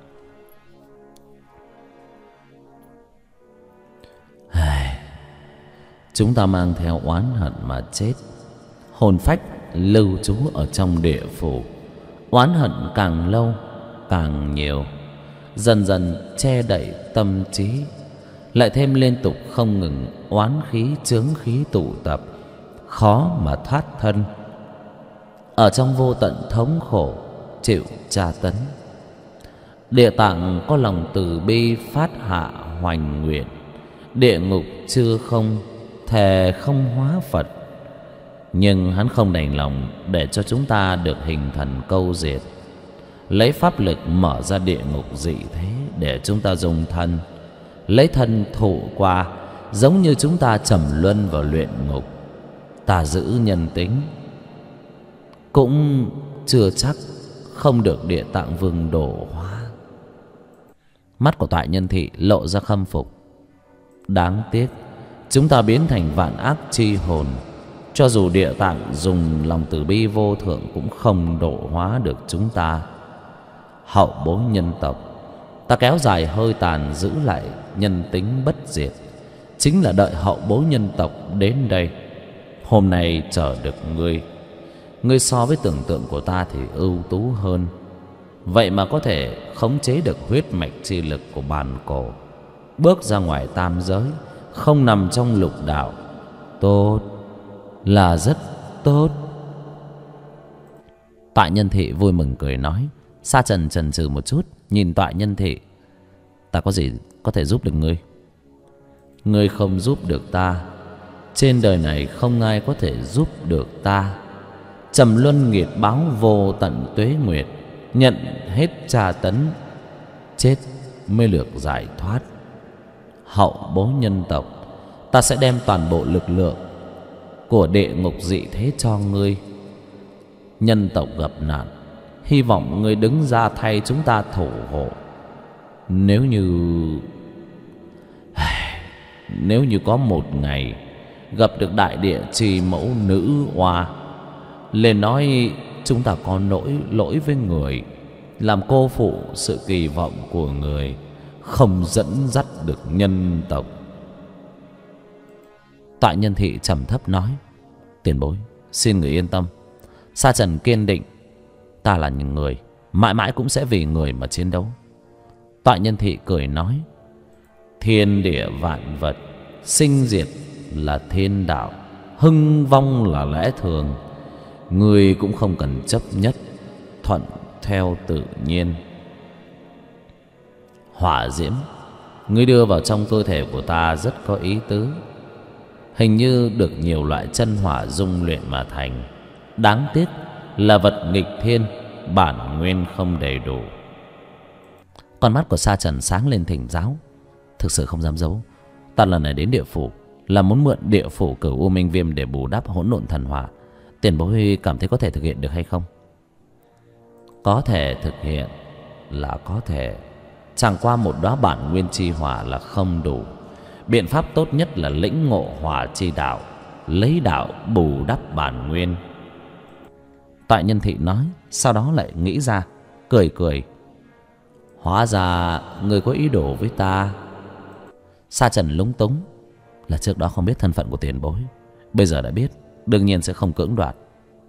S1: Chúng ta mang theo oán hận mà chết, hồn phách lưu trú ở trong địa phủ. Oán hận càng lâu càng nhiều, dần dần che đậy tâm trí, lại thêm liên tục không ngừng oán khí chướng khí tụ tập, khó mà thoát thân. Ở trong vô tận thống khổ chịu tra tấn, địa tạng có lòng từ bi phát hạ hoành nguyện. Địa ngục chưa không thề không hóa Phật, nhưng hắn không đành lòng để cho chúng ta được hình thần câu diệt, lấy pháp lực mở ra địa ngục dị thế để chúng ta dùng thân, lấy thân thụ qua, giống như chúng ta trầm luân vào luyện ngục. Ta giữ nhân tính, cũng chưa chắc không được Địa Tạng Vương độ hóa. Mắt của Toại Nhân Thị lộ ra khâm phục. Đáng tiếc chúng ta biến thành vạn ác chi hồn, cho dù Địa Tạng dùng lòng từ bi vô thượng cũng không độ hóa được chúng ta. Hậu bối nhân tộc, ta kéo dài hơi tàn giữ lại nhân tính bất diệt, chính là đợi hậu bối nhân tộc đến đây. Hôm nay chờ được ngươi so với tưởng tượng của ta thì ưu tú hơn. Vậy mà có thể khống chế được huyết mạch chi lực của bàn cổ, bước ra ngoài tam giới, không nằm trong lục đạo. Tốt, là rất tốt. Toại Nhân Thị vui mừng cười nói. Sa Trần chần chừ một chút, nhìn Toại Nhân Thị. Ta có gì có thể giúp được ngươi? Ngươi không giúp được ta, trên đời này không ai có thể giúp được ta. Trầm luân nghiệt báo vô tận tuế nguyệt, nhận hết tra tấn, chết mới được giải thoát. Hậu bối nhân tộc, ta sẽ đem toàn bộ lực lượng của địa ngục dị thế cho ngươi. Nhân tộc gặp nạn, hy vọng ngươi đứng ra thay chúng ta thủ hộ. Nếu như có một ngày gặp được đại địa trì mẫu nữ oa, lên nói chúng ta có lỗi với người, làm cô phụ sự kỳ vọng của người, không dẫn dắt được nhân tộc. Toại Nhân Thị trầm thấp nói. Tiền bối, xin người yên tâm. Sa Trần kiên định. Ta là những người, mãi mãi cũng sẽ vì người mà chiến đấu. Toại Nhân Thị cười nói. Thiên địa vạn vật, sinh diệt là thiên đạo, hưng vong là lẽ thường. Ngươi cũng không cần chấp nhất, thuận theo tự nhiên. Hỏa diễm ngươi đưa vào trong cơ thể của ta rất có ý tứ, hình như được nhiều loại chân hỏa dung luyện mà thành. Đáng tiếc là vật nghịch thiên, bản nguyên không đầy đủ. Con mắt của Sa Trần sáng lên thỉnh giáo. Thực sự không dám giấu, Ta lần này đến địa phủ là muốn mượn địa phủ Cửu U Minh Viêm để bù đắp hỗn độn thần hỏa. Tiền bối cảm thấy có thể thực hiện được hay không? Có thể thực hiện là có thể, chẳng qua một đóa bản nguyên chi hỏa là không đủ. Biện pháp tốt nhất là lĩnh ngộ hỏa chi đạo, lấy đạo bù đắp bản nguyên. Toại Nhân Thị nói, sau đó lại nghĩ ra, cười cười. Hóa ra người có ý đồ với ta. Sa Trần lúng túng, là trước đó không biết thân phận của tiền bối, bây giờ đã biết, đương nhiên sẽ không cưỡng đoạt.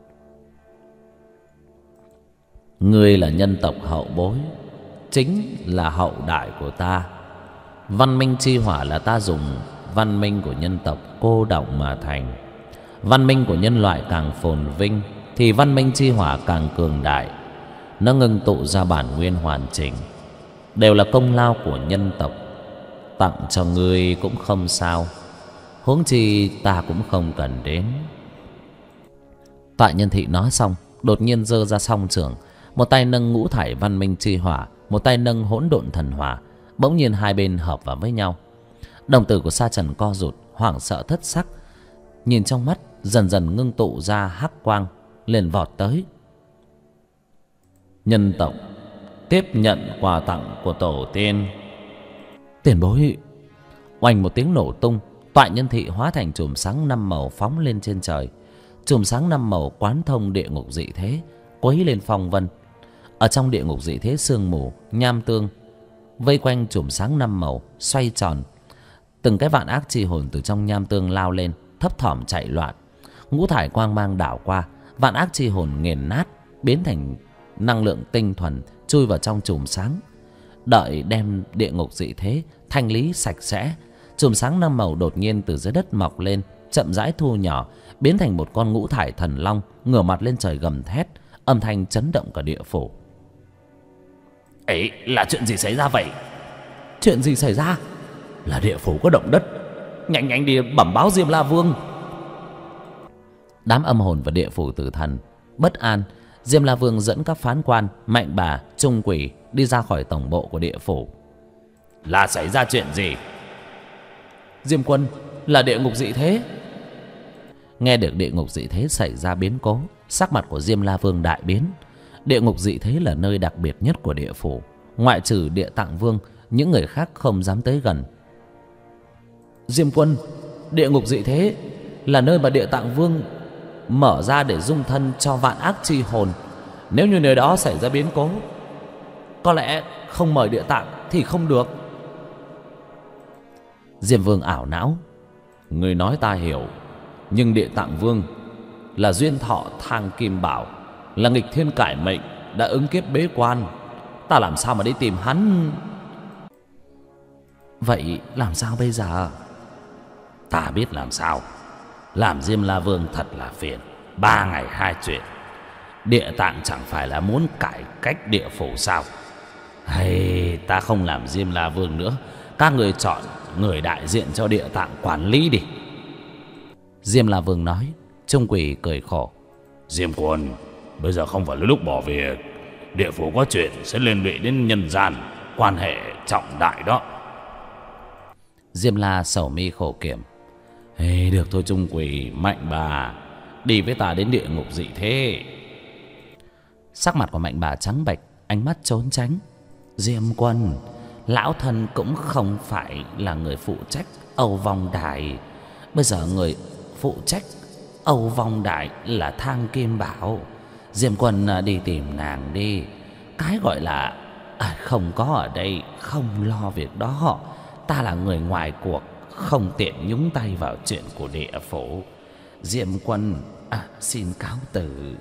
S1: Ngươi là nhân tộc hậu bối, chính là hậu đại của ta. Văn minh chi hỏa là ta dùng văn minh của nhân tộc cô đọng mà thành. Văn minh của nhân loại càng phồn vinh thì văn minh chi hỏa càng cường đại. Nó ngưng tụ ra bản nguyên hoàn chỉnh, đều là công lao của nhân tộc. Tặng cho ngươi cũng không sao, huống chi ta cũng không cần đến. Toại Nhân Thị nói xong, đột nhiên giơ ra song trưởng, một tay nâng ngũ thải văn minh chi hỏa, một tay nâng hỗn độn thần hỏa. Bỗng nhiên hai bên hợp vào với nhau. Đồng tử của Sa Trần co rụt, hoảng sợ thất sắc, nhìn trong mắt dần dần ngưng tụ ra hắc quang, liền vọt tới. Nhân tộc tiếp nhận quà tặng của tổ tiên. Tiền bối! Oanh một tiếng nổ tung, Toại Nhân Thị hóa thành chùm sáng năm màu phóng lên trên trời. Chùm sáng năm màu quán thông địa ngục dị thế, quấy lên phong vân. Ở trong địa ngục dị thế, sương mù nham tương vây quanh chùm sáng năm màu xoay tròn. Từng cái vạn ác chi hồn từ trong nham tương lao lên, thấp thỏm chạy loạn. Ngũ thải quang mang đảo qua, vạn ác chi hồn nghiền nát, biến thành năng lượng tinh thuần chui vào trong chùm sáng. Đợi đem địa ngục dị thế thanh lý sạch sẽ, chùm sáng năm màu đột nhiên từ dưới đất mọc lên, chậm rãi thu nhỏ, biến thành một con ngũ thải thần long ngửa mặt lên trời gầm thét, âm thanh chấn động cả địa phủ. Ấy là chuyện gì xảy ra vậy? Chuyện gì xảy ra? Là địa phủ có động đất. Nhanh nhanh đi bẩm báo Diêm La Vương. Đám âm hồn và địa phủ tử thần bất an. Diêm La Vương dẫn các phán quan, Mạnh Bà, Trung Quỷ đi ra khỏi tổng bộ của địa phủ. Là xảy ra chuyện gì? Diêm quân, là địa ngục dị thế. Nghe được địa ngục dị thế xảy ra biến cố, sắc mặt của Diêm La Vương đại biến. Địa ngục dị thế là nơi đặc biệt nhất của địa phủ, ngoại trừ Địa Tạng Vương, những người khác không dám tới gần. Diêm quân, địa ngục dị thế là nơi mà Địa Tạng Vương mở ra để dung thân cho vạn ác chi hồn. Nếu như nơi đó xảy ra biến cố, có lẽ không mời Địa Tạng thì không được. Diêm Vương ảo não. Người nói ta hiểu, nhưng Địa Tạng Vương là duyên thọ thang kim bảo, là nghịch thiên cải mệnh, đã ứng kiếp bế quan. Ta làm sao mà đi tìm hắn? Vậy làm sao bây giờ? Ta biết làm sao. Làm Diêm La Vương thật là phiền. 3 ngày 2 chuyện. Địa Tạng chẳng phải là muốn cải cách địa phủ sao? Hay ta không làm Diêm La Vương nữa, các người chọn người đại diện cho Địa Tạng quản lý đi. Diêm La Vương nói. Trung Quỷ cười khổ. Diêm quân, bây giờ không phải là lúc bỏ việc. Địa phủ có chuyện sẽ liên lụy đến nhân gian, quan hệ trọng đại đó. Diêm La sầu mi khổ kiểm. Hey, được thôi Trung Quỷ, Mạnh Bà, đi với ta đến địa ngục dị thế. Sắc mặt của Mạnh Bà trắng bệch, ánh mắt trốn tránh. Diêm quân, lão thân cũng không phải là người phụ trách Âu Vong Đài. Bây giờ người phụ trách Âu Vong Đại là Thang Kim Bảo. Diêm quân đi tìm nàng đi. Cái gọi là không có ở đây, không lo việc đó. Ta là người ngoài cuộc, không tiện nhúng tay vào chuyện của địa phủ. Diêm quân xin cáo từ.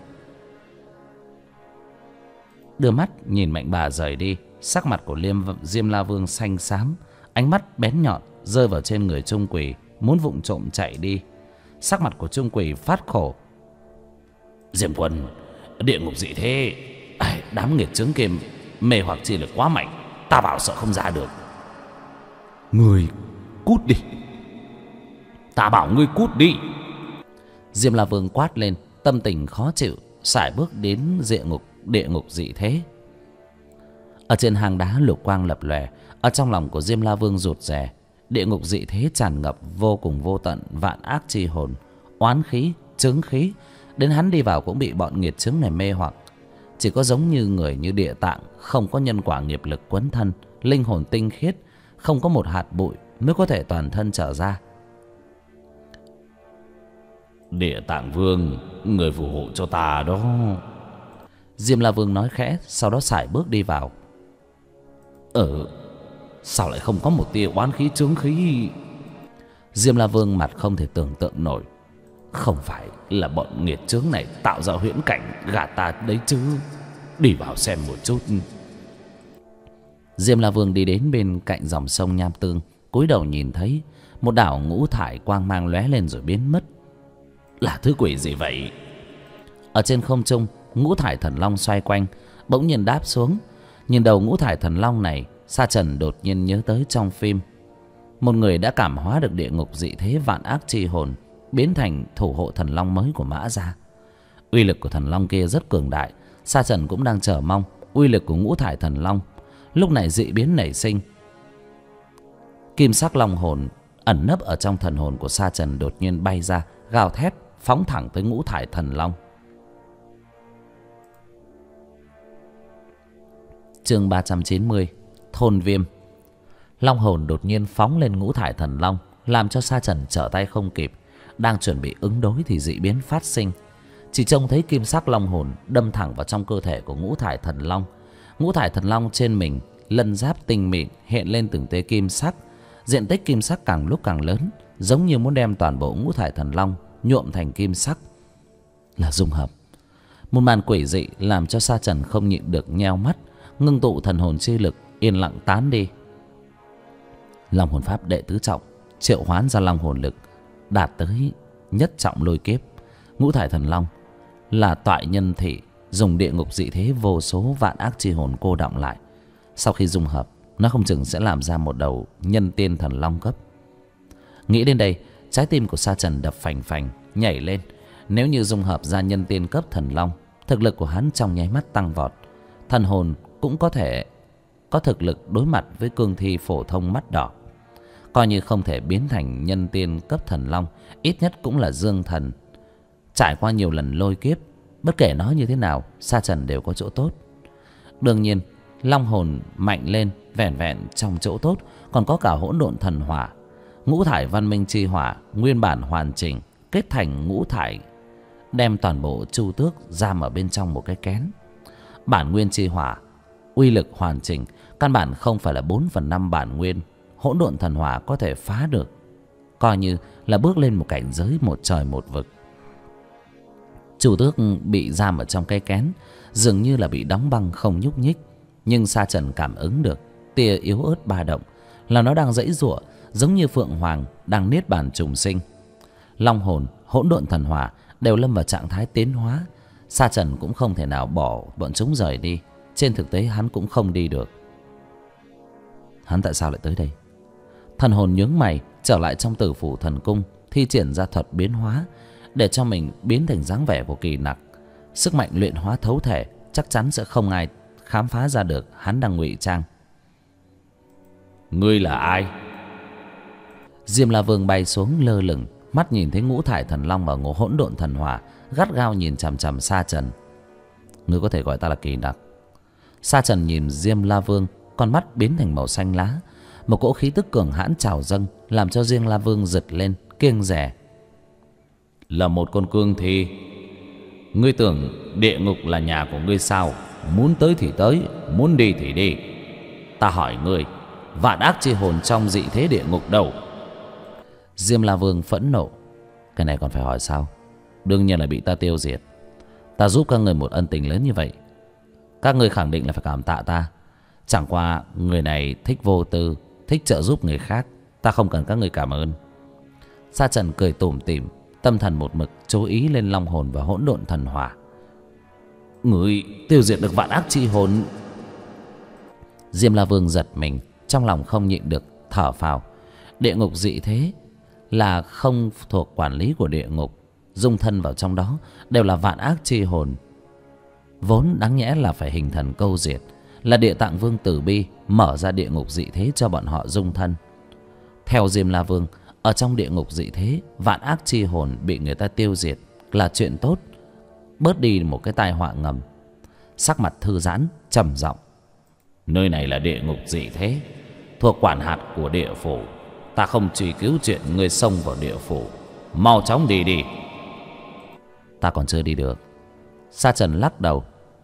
S1: Đưa mắt nhìn Mạnh Bà rời đi, sắc mặt của Diêm La Vương xanh xám, ánh mắt bén nhọn rơi vào trên người Trung Quỷ, muốn vụng trộm chạy đi. Sắc mặt của Trung Quỷ phát khổ. Diêm quân, địa ngục dị thế, đám nghiệt chướng kia mê hoặc chi lực quá mạnh, ta bảo sợ không ra được. Người cút đi. Ta bảo ngươi cút đi. Diêm La Vương quát lên, tâm tình khó chịu, sải bước đến địa ngục dị thế. Ở trên hang đá lục quang lập lòe, ở trong lòng của Diêm La Vương rụt rè. địa ngục dị thế tràn ngập vô cùng vô tận vạn ác chi hồn, oán khí, chướng khí, đến hắn đi vào cũng bị bọn nghiệt chướng này mê hoặc. Chỉ có giống như người như Địa Tạng, không có nhân quả nghiệp lực quấn thân, linh hồn tinh khiết, không có một hạt bụi mới có thể toàn thân trở ra.
S2: Địa Tạng Vương, người phù hộ cho ta đó.
S1: Diêm La Vương nói khẽ, sau đó sải bước đi vào.
S2: Sao lại không có một tia oán khí chướng khí?
S1: Diêm La Vương mặt không thể tưởng tượng nổi.
S2: Không phải là bọn nghiệt chướng này tạo ra huyễn cảnh gạt ta đấy chứ? Đi vào xem một chút.
S1: Diêm La Vương đi đến bên cạnh dòng sông Nham Tương, cúi đầu nhìn thấy một đảo ngũ thải quang mang lóe lên rồi biến mất.
S2: Là thứ quỷ gì vậy?
S1: Ở trên không trung, ngũ thải thần long xoay quanh, bỗng nhiên đáp xuống. Nhìn đầu ngũ thải thần long này, Sa Trần đột nhiên nhớ tới trong phim, một người đã cảm hóa được địa ngục dị thế vạn ác chi hồn, biến thành thủ hộ thần long mới của Mã Gia. Uy lực của thần long kia rất cường đại. Sa Trần cũng đang chờ mong uy lực của ngũ thải thần long. Lúc này dị biến nảy sinh. Kim sắc long hồn ẩn nấp ở trong thần hồn của Sa Trần đột nhiên bay ra, gào thét phóng thẳng tới ngũ thải thần long. Chương 390, thôn viêm. Long hồn đột nhiên phóng lên ngũ thải thần long, làm cho Sa Trần trở tay không kịp. Đang chuẩn bị ứng đối thì dị biến phát sinh. Chỉ trông thấy kim sắc long hồn đâm thẳng vào trong cơ thể của ngũ thải thần long. Ngũ thải thần long trên mình lân giáp tinh mịn hiện lên từng tia kim sắc. Diện tích kim sắc càng lúc càng lớn, giống như muốn đem toàn bộ ngũ thải thần long nhuộm thành kim sắc. Là dung hợp. Một màn quỷ dị làm cho Sa Trần không nhịn được nheo mắt, ngưng tụ thần hồn chi lực, yên lặng tán đi. Long hồn pháp đệ tứ trọng triệu hoán ra long hồn lực đạt tới nhất trọng lôi kiếp. Ngũ thải thần long là toại nhân thị, dùng địa ngục dị thế vô số vạn ác chi hồn cô đọng lại. Sau khi dung hợp, nó không chừng sẽ làm ra một đầu nhân tiên thần long cấp. Nghĩ đến đây, trái tim của Sa Trần đập phành phành nhảy lên. Nếu như dung hợp ra nhân tiên cấp thần long, thực lực của hắn trong nháy mắt tăng vọt. Thần hồn cũng có thể có thực lực đối mặt với cương thi phổ thông mắt đỏ. Coi như không thể biến thành nhân tiên cấp thần long, ít nhất cũng là dương thần. Trải qua nhiều lần lôi kiếp, bất kể nói như thế nào, Sa Trần đều có chỗ tốt. Đương nhiên, long hồn mạnh lên vẻn vẹn trong chỗ tốt còn có cả hỗn độn thần hỏa. Ngũ thải văn minh chi hỏa nguyên bản hoàn chỉnh, kết thành ngũ thải, đem toàn bộ chu tước giam ở bên trong một cái kén. Bản nguyên chi hỏa uy lực hoàn chỉnh, căn bản không phải là 4/5 bản nguyên hỗn độn thần hỏa có thể phá được. Coi như là bước lên một cảnh giới một trời một vực. Chu tước bị giam ở trong cái kén, dường như là bị đóng băng không nhúc nhích. Nhưng Sa Trần cảm ứng được tia yếu ớt ba động, là nó đang giãy giụa, giống như phượng hoàng đang niết bàn trùng sinh. Long hồn, hỗn độn thần hỏa đều lâm vào trạng thái tiến hóa. Sa Trần cũng không thể nào bỏ bọn chúng rời đi. Trên thực tế hắn cũng không đi được. Hắn tại sao lại tới đây? Thần hồn nhướng mày trở lại trong Tử Phủ Thần Cung, thi triển ra thuật biến hóa để cho mình biến thành dáng vẻ của Kỳ Nặc. Sức mạnh luyện hóa thấu thể, chắc chắn sẽ không ai khám phá ra được hắn đang ngụy trang.
S2: Ngươi là ai?
S1: Diêm La Vương bay xuống lơ lửng, mắt nhìn thấy ngũ thải thần long và ngũ hỗn độn thần hỏa, gắt gao nhìn chằm chằm Sa Trần. Ngươi có thể gọi ta là Kỳ Nặc. Sa Trần nhìn Diêm La Vương, con mắt biến thành màu xanh lá. Một cỗ khí tức cường hãn trào dâng, làm cho Diêm La Vương giật lên, kiêng dè.
S2: Là một con cương thi. Ngươi tưởng địa ngục là nhà của ngươi sao? Muốn tới thì tới, muốn đi thì đi. Ta hỏi ngươi, vạn ác chi hồn trong dị thế địa ngục đâu?
S1: Diêm La Vương phẫn nộ. Cái này còn phải hỏi sao? Đương nhiên là bị ta tiêu diệt. Ta giúp các người một ân tình lớn như vậy, các người khẳng định là phải cảm tạ ta. Chẳng qua người này thích vô tư, thích trợ giúp người khác. Ta không cần các người cảm ơn. Sa Trần cười tủm tỉm, tâm thần một mực chú ý lên long hồn và hỗn độn thần hỏa.
S2: Người tiêu diệt được vạn ác chi hồn?
S1: Diêm La Vương giật mình, trong lòng không nhịn được thở phào. Địa ngục dị thế là không thuộc quản lý của địa ngục, dung thân vào trong đó đều là vạn ác chi hồn. Vốn đáng nhẽ là phải hình thần câu diệt, là Địa Tạng Vương từ bi mở ra địa ngục dị thế cho bọn họ dung thân. Theo Diêm La Vương, ở trong địa ngục dị thế, vạn ác chi hồn bị người ta tiêu diệt là chuyện tốt, bớt đi một cái tai họa ngầm. Sắc mặt thư giãn trầm giọng: nơi này là địa ngục dị thế, thuộc quản hạt của địa phủ. Ta không truy cứu chuyện ngươi xông vào địa phủ. Mau chóng đi đi. Ta còn chưa đi được. Sa Trần lắc đầu: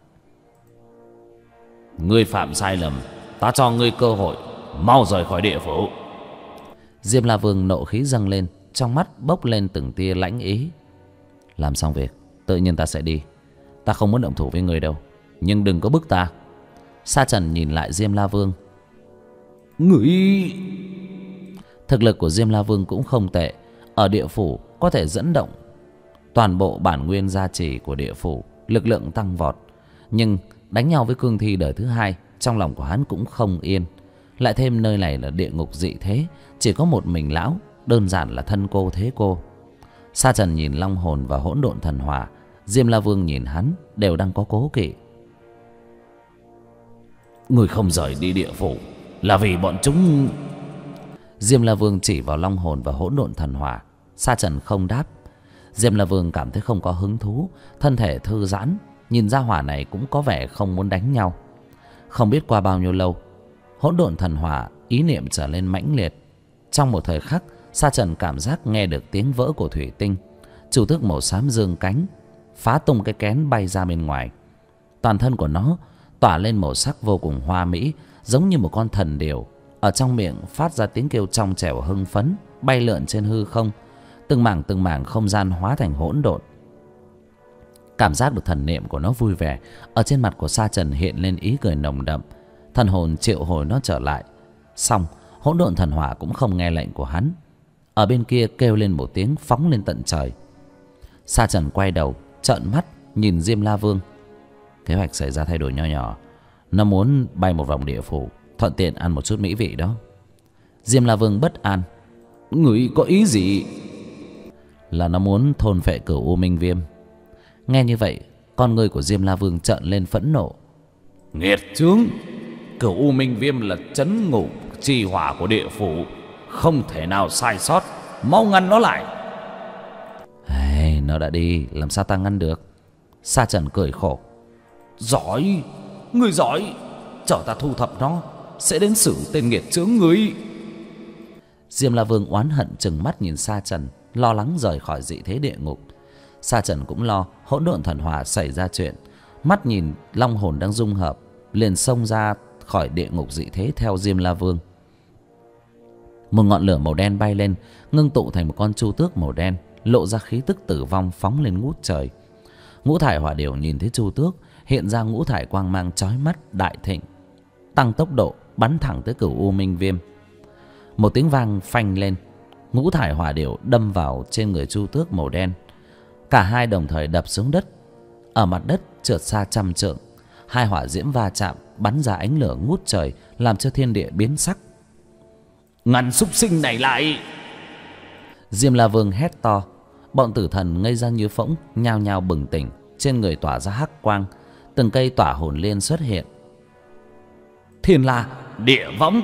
S1: ngươi phạm sai lầm, ta cho ngươi cơ hội, mau rời khỏi địa phủ. Diêm La Vương nộ khí dâng lên, trong mắt bốc lên từng tia lãnh ý. Làm xong việc tự nhiên ta sẽ đi. Ta không muốn động thủ với người đâu, nhưng đừng có bức ta. Sa Trần nhìn lại Diêm La Vương: ngươi... Thực lực của Diêm La Vương cũng không tệ, ở địa phủ có thể dẫn động toàn bộ bản nguyên gia trì của địa phủ, lực lượng tăng vọt. Nhưng đánh nhau với cương thi đời thứ hai, trong lòng của hắn cũng không yên. Lại thêm nơi này là địa ngục dị thế, chỉ có một mình lão, đơn giản là thân cô thế cô. Sa Trần nhìn long hồn và hỗn độn thần hỏa, Diêm La Vương nhìn hắn đều đang có cố kỵ. Người không rời đi địa phủ là vì bọn chúng... Diêm La Vương chỉ vào long hồn và hỗn độn thần hỏa. Sa Trần không đáp. Diêm La Vương cảm thấy không có hứng thú, thân thể thư giãn, nhìn ra hỏa này cũng có vẻ không muốn đánh nhau. Không biết qua bao nhiêu lâu, hỗn độn thần hỏa ý niệm trở lên mãnh liệt. Trong một thời khắc, Sa Trần cảm giác nghe được tiếng vỡ của thủy tinh. Chủ tước màu xám giương cánh, phá tung cái kén bay ra bên ngoài. Toàn thân của nó tỏa lên màu sắc vô cùng hoa mỹ, giống như một con thần điểu. Ở trong miệng phát ra tiếng kêu trong trẻo hưng phấn, bay lượn trên hư không. Từng mảng không gian hóa thành hỗn độn. Cảm giác được thần niệm của nó vui vẻ, ở trên mặt của Sa Trần hiện lên ý cười nồng đậm. Thần hồn triệu hồi nó trở lại. Xong, hỗn độn thần hỏa cũng không nghe lệnh của hắn, ở bên kia kêu lên một tiếng phóng lên tận trời. Sa Trần quay đầu trợn mắt nhìn Diêm La Vương. Kế hoạch xảy ra thay đổi nho nhỏ. Nó muốn bay một vòng địa phủ, thuận tiện ăn một chút mỹ vị đó. Diêm La Vương bất an: người có ý gì? Là nó muốn thôn phệ Cửu U Minh Viêm. Nghe như vậy, con ngươi của Diêm La Vương trợn lên phẫn nộ. Nghiệt chướng! Cửu U Minh Viêm là trấn ngục chi hỏa của địa phủ, không thể nào sai sót. Mau ngăn nó lại! Hey, nó đã đi, làm sao ta ngăn được? Sa Trần cười khổ: giỏi! Người giỏi! Chờ ta thu thập nó, sẽ đến xử tên nghiệt chướng người. Diêm La Vương oán hận trừng mắt nhìn Sa Trần, lo lắng rời khỏi dị thế địa ngục. Sa Trần cũng lo hỗn độn thần hỏa xảy ra chuyện, mắt nhìn long hồn đang dung hợp, liền xông ra khỏi địa ngục dị thế theo Diêm La Vương. Một ngọn lửa màu đen bay lên, ngưng tụ thành một con chu tước màu đen, lộ ra khí tức tử vong phóng lên ngút trời. Ngũ thải hỏa điểu nhìn thấy chu tước, hiện ra ngũ thải quang mang chói mắt đại thịnh, tăng tốc độ bắn thẳng tới Cửu U Minh Viêm. Một tiếng vang phanh lên, ngũ thải hỏa điểu đâm vào trên người chu tước màu đen. Cả hai đồng thời đập xuống đất, ở mặt đất trượt xa trăm trượng. Hai hỏa diễm va chạm, bắn ra ánh lửa ngút trời, làm cho thiên địa biến sắc. Ngăn súc sinh này lại! Diêm La Vương hét to. Bọn tử thần ngây ra như phỗng, nhao nhao bừng tỉnh, trên người tỏa ra hắc quang, từng cây tỏa hồn liên xuất hiện. Thiên La địa võng!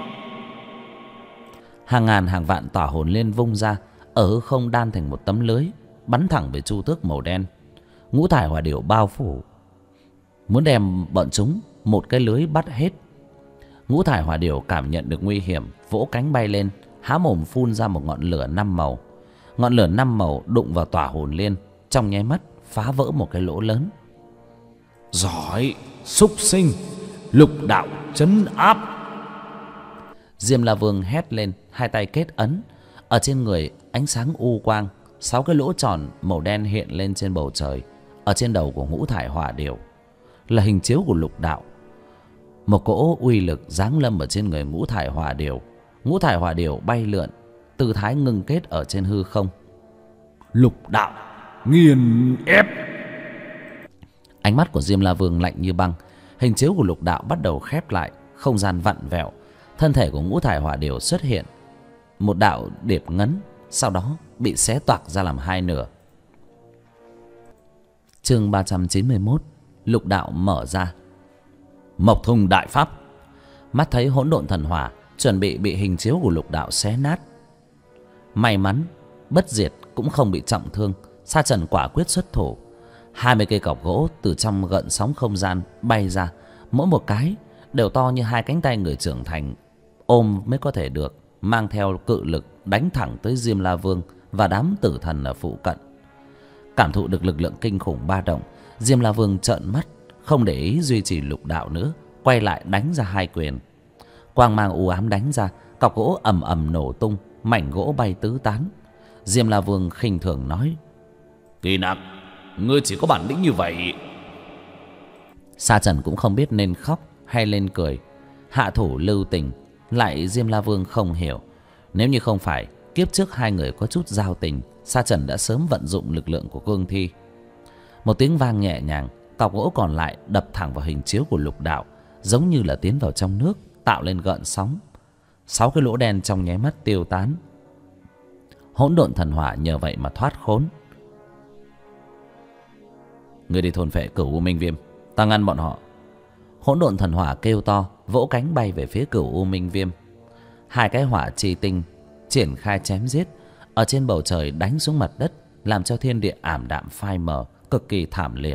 S1: Hàng ngàn hàng vạn tỏa hồn liên vung ra, ở hư không đan thành một tấm lưới, bắn thẳng về chu tước màu đen. Ngũ thải hỏa điểu bao phủ, muốn đem bọn chúng một cái lưới bắt hết. Ngũ thải hỏa điểu cảm nhận được nguy hiểm, vỗ cánh bay lên, há mồm phun ra một ngọn lửa 5 màu. Ngọn lửa 5 màu đụng vào tỏa hồn liên, trong nháy mắt phá vỡ một cái lỗ lớn. Giỏi! Súc sinh! Lục đạo trấn áp! Diêm La Vương hét lên, hai tay kết ấn, ở trên người ánh sáng u quang, 6 cái lỗ tròn màu đen hiện lên trên bầu trời. Ở trên đầu của ngũ thải hỏa điểu là hình chiếu của lục đạo. Một cỗ uy lực giáng lâm ở trên người ngũ thải hỏa điểu. Ngũ thải hỏa điểu bay lượn, tư thái ngưng kết ở trên hư không. Lục đạo nghiền ép! Ánh mắt của Diêm La Vương lạnh như băng. Hình chiếu của lục đạo bắt đầu khép lại, không gian vặn vẹo. Thân thể của ngũ thải hỏa điểu xuất hiện một đạo điệp ngấn, sau đó bị xé toạc ra làm hai nửa. Chương 391. Lục đạo mở ra. Mộc thùng đại pháp! Mắt thấy hỗn độn thần hỏa chuẩn bị hình chiếu của lục đạo xé nát, May mắn bất diệt cũng không bị trọng thương. Sa Trần quả quyết xuất thủ. 20 cây cọc gỗ từ trong gợn sóng không gian bay ra, mỗi một cái đều to như 2 cánh tay người trưởng thành ôm mới có thể được, mang theo cự lực đánh thẳng tới Diêm La Vương và đám tử thần ở phụ cận. Cảm thụ được lực lượng kinh khủng ba động, Diêm La Vương trợn mắt, không để ý duy trì lục đạo nữa, quay lại đánh ra 2 quyền. Quang mang u ám đánh ra, cọc gỗ ầm ầm nổ tung, mảnh gỗ bay tứ tán. Diêm La Vương khinh thường nói:
S2: Kỳ Nặc, ngươi chỉ có bản lĩnh như vậy.
S1: Sa Trần cũng không biết nên khóc hay lên cười. Hạ thủ lưu tình, lại Diêm La Vương không hiểu. Nếu như không phải kiếp trước hai người có chút giao tình, Sa Trần đã sớm vận dụng lực lượng của cương thi. Một tiếng vang nhẹ nhàng, cọc gỗ còn lại đập thẳng vào hình chiếu của lục đạo, giống như là tiến vào trong nước, tạo lên gợn sóng. 6 cái lỗ đen trong nháy mắt tiêu tán. Hỗn độn thần hỏa nhờ vậy mà thoát khốn. Người đi thôn phệ Cửu U Minh Viêm, ta ngăn bọn họ. Hỗn độn thần hỏa kêu to, vỗ cánh bay về phía Cửu U Minh Viêm. 2 cái hỏa chi tinh triển khai chém giết, ở trên bầu trời đánh xuống mặt đất, làm cho thiên địa ảm đạm phai mờ, cực kỳ thảm liệt.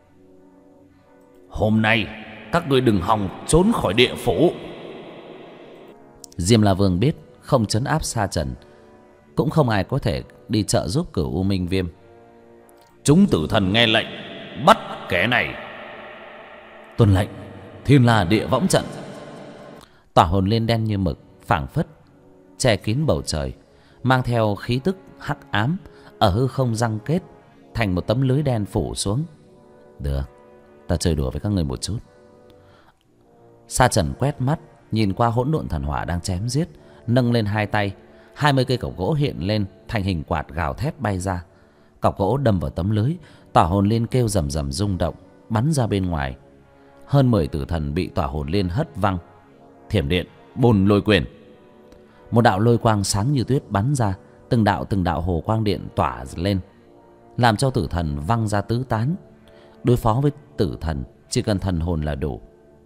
S2: Hôm nay các ngươi đừng hòng trốn khỏi địa phủ.
S1: Diêm La Vương biết không trấn áp Sa Trần, cũng không ai có thể đi trợ giúp Cửu U Minh Viêm.
S2: Chúng tử thần nghe lệnh, bắt kẻ này.
S1: Tuân lệnh. Thiên La Địa Võng Trận. Tỏa hồn liên đen như mực, phảng phất che kín bầu trời, mang theo khí tức hắc ám, ở hư không răng kết thành một tấm lưới đen phủ xuống. Được, ta chơi đùa với các người một chút. Sa Trần quét mắt nhìn qua hỗn độn thần hỏa đang chém giết, nâng lên 2 tay, 20 cây cọc gỗ hiện lên thành hình quạt gào thét bay ra. Cọc gỗ đâm vào tấm lưới, tỏa hồn liên kêu rầm rầm rung động, bắn ra bên ngoài. Hơn 10 tử thần bị tỏa hồn liên hất văng. Thiểm điện Bồn Lôi Quyền. Một đạo lôi quang sáng như tuyết bắn ra, từng đạo hồ quang điện tỏa lên, làm cho tử thần văng ra tứ tán. Đối phó với tử thần chỉ cần thần hồn là đủ.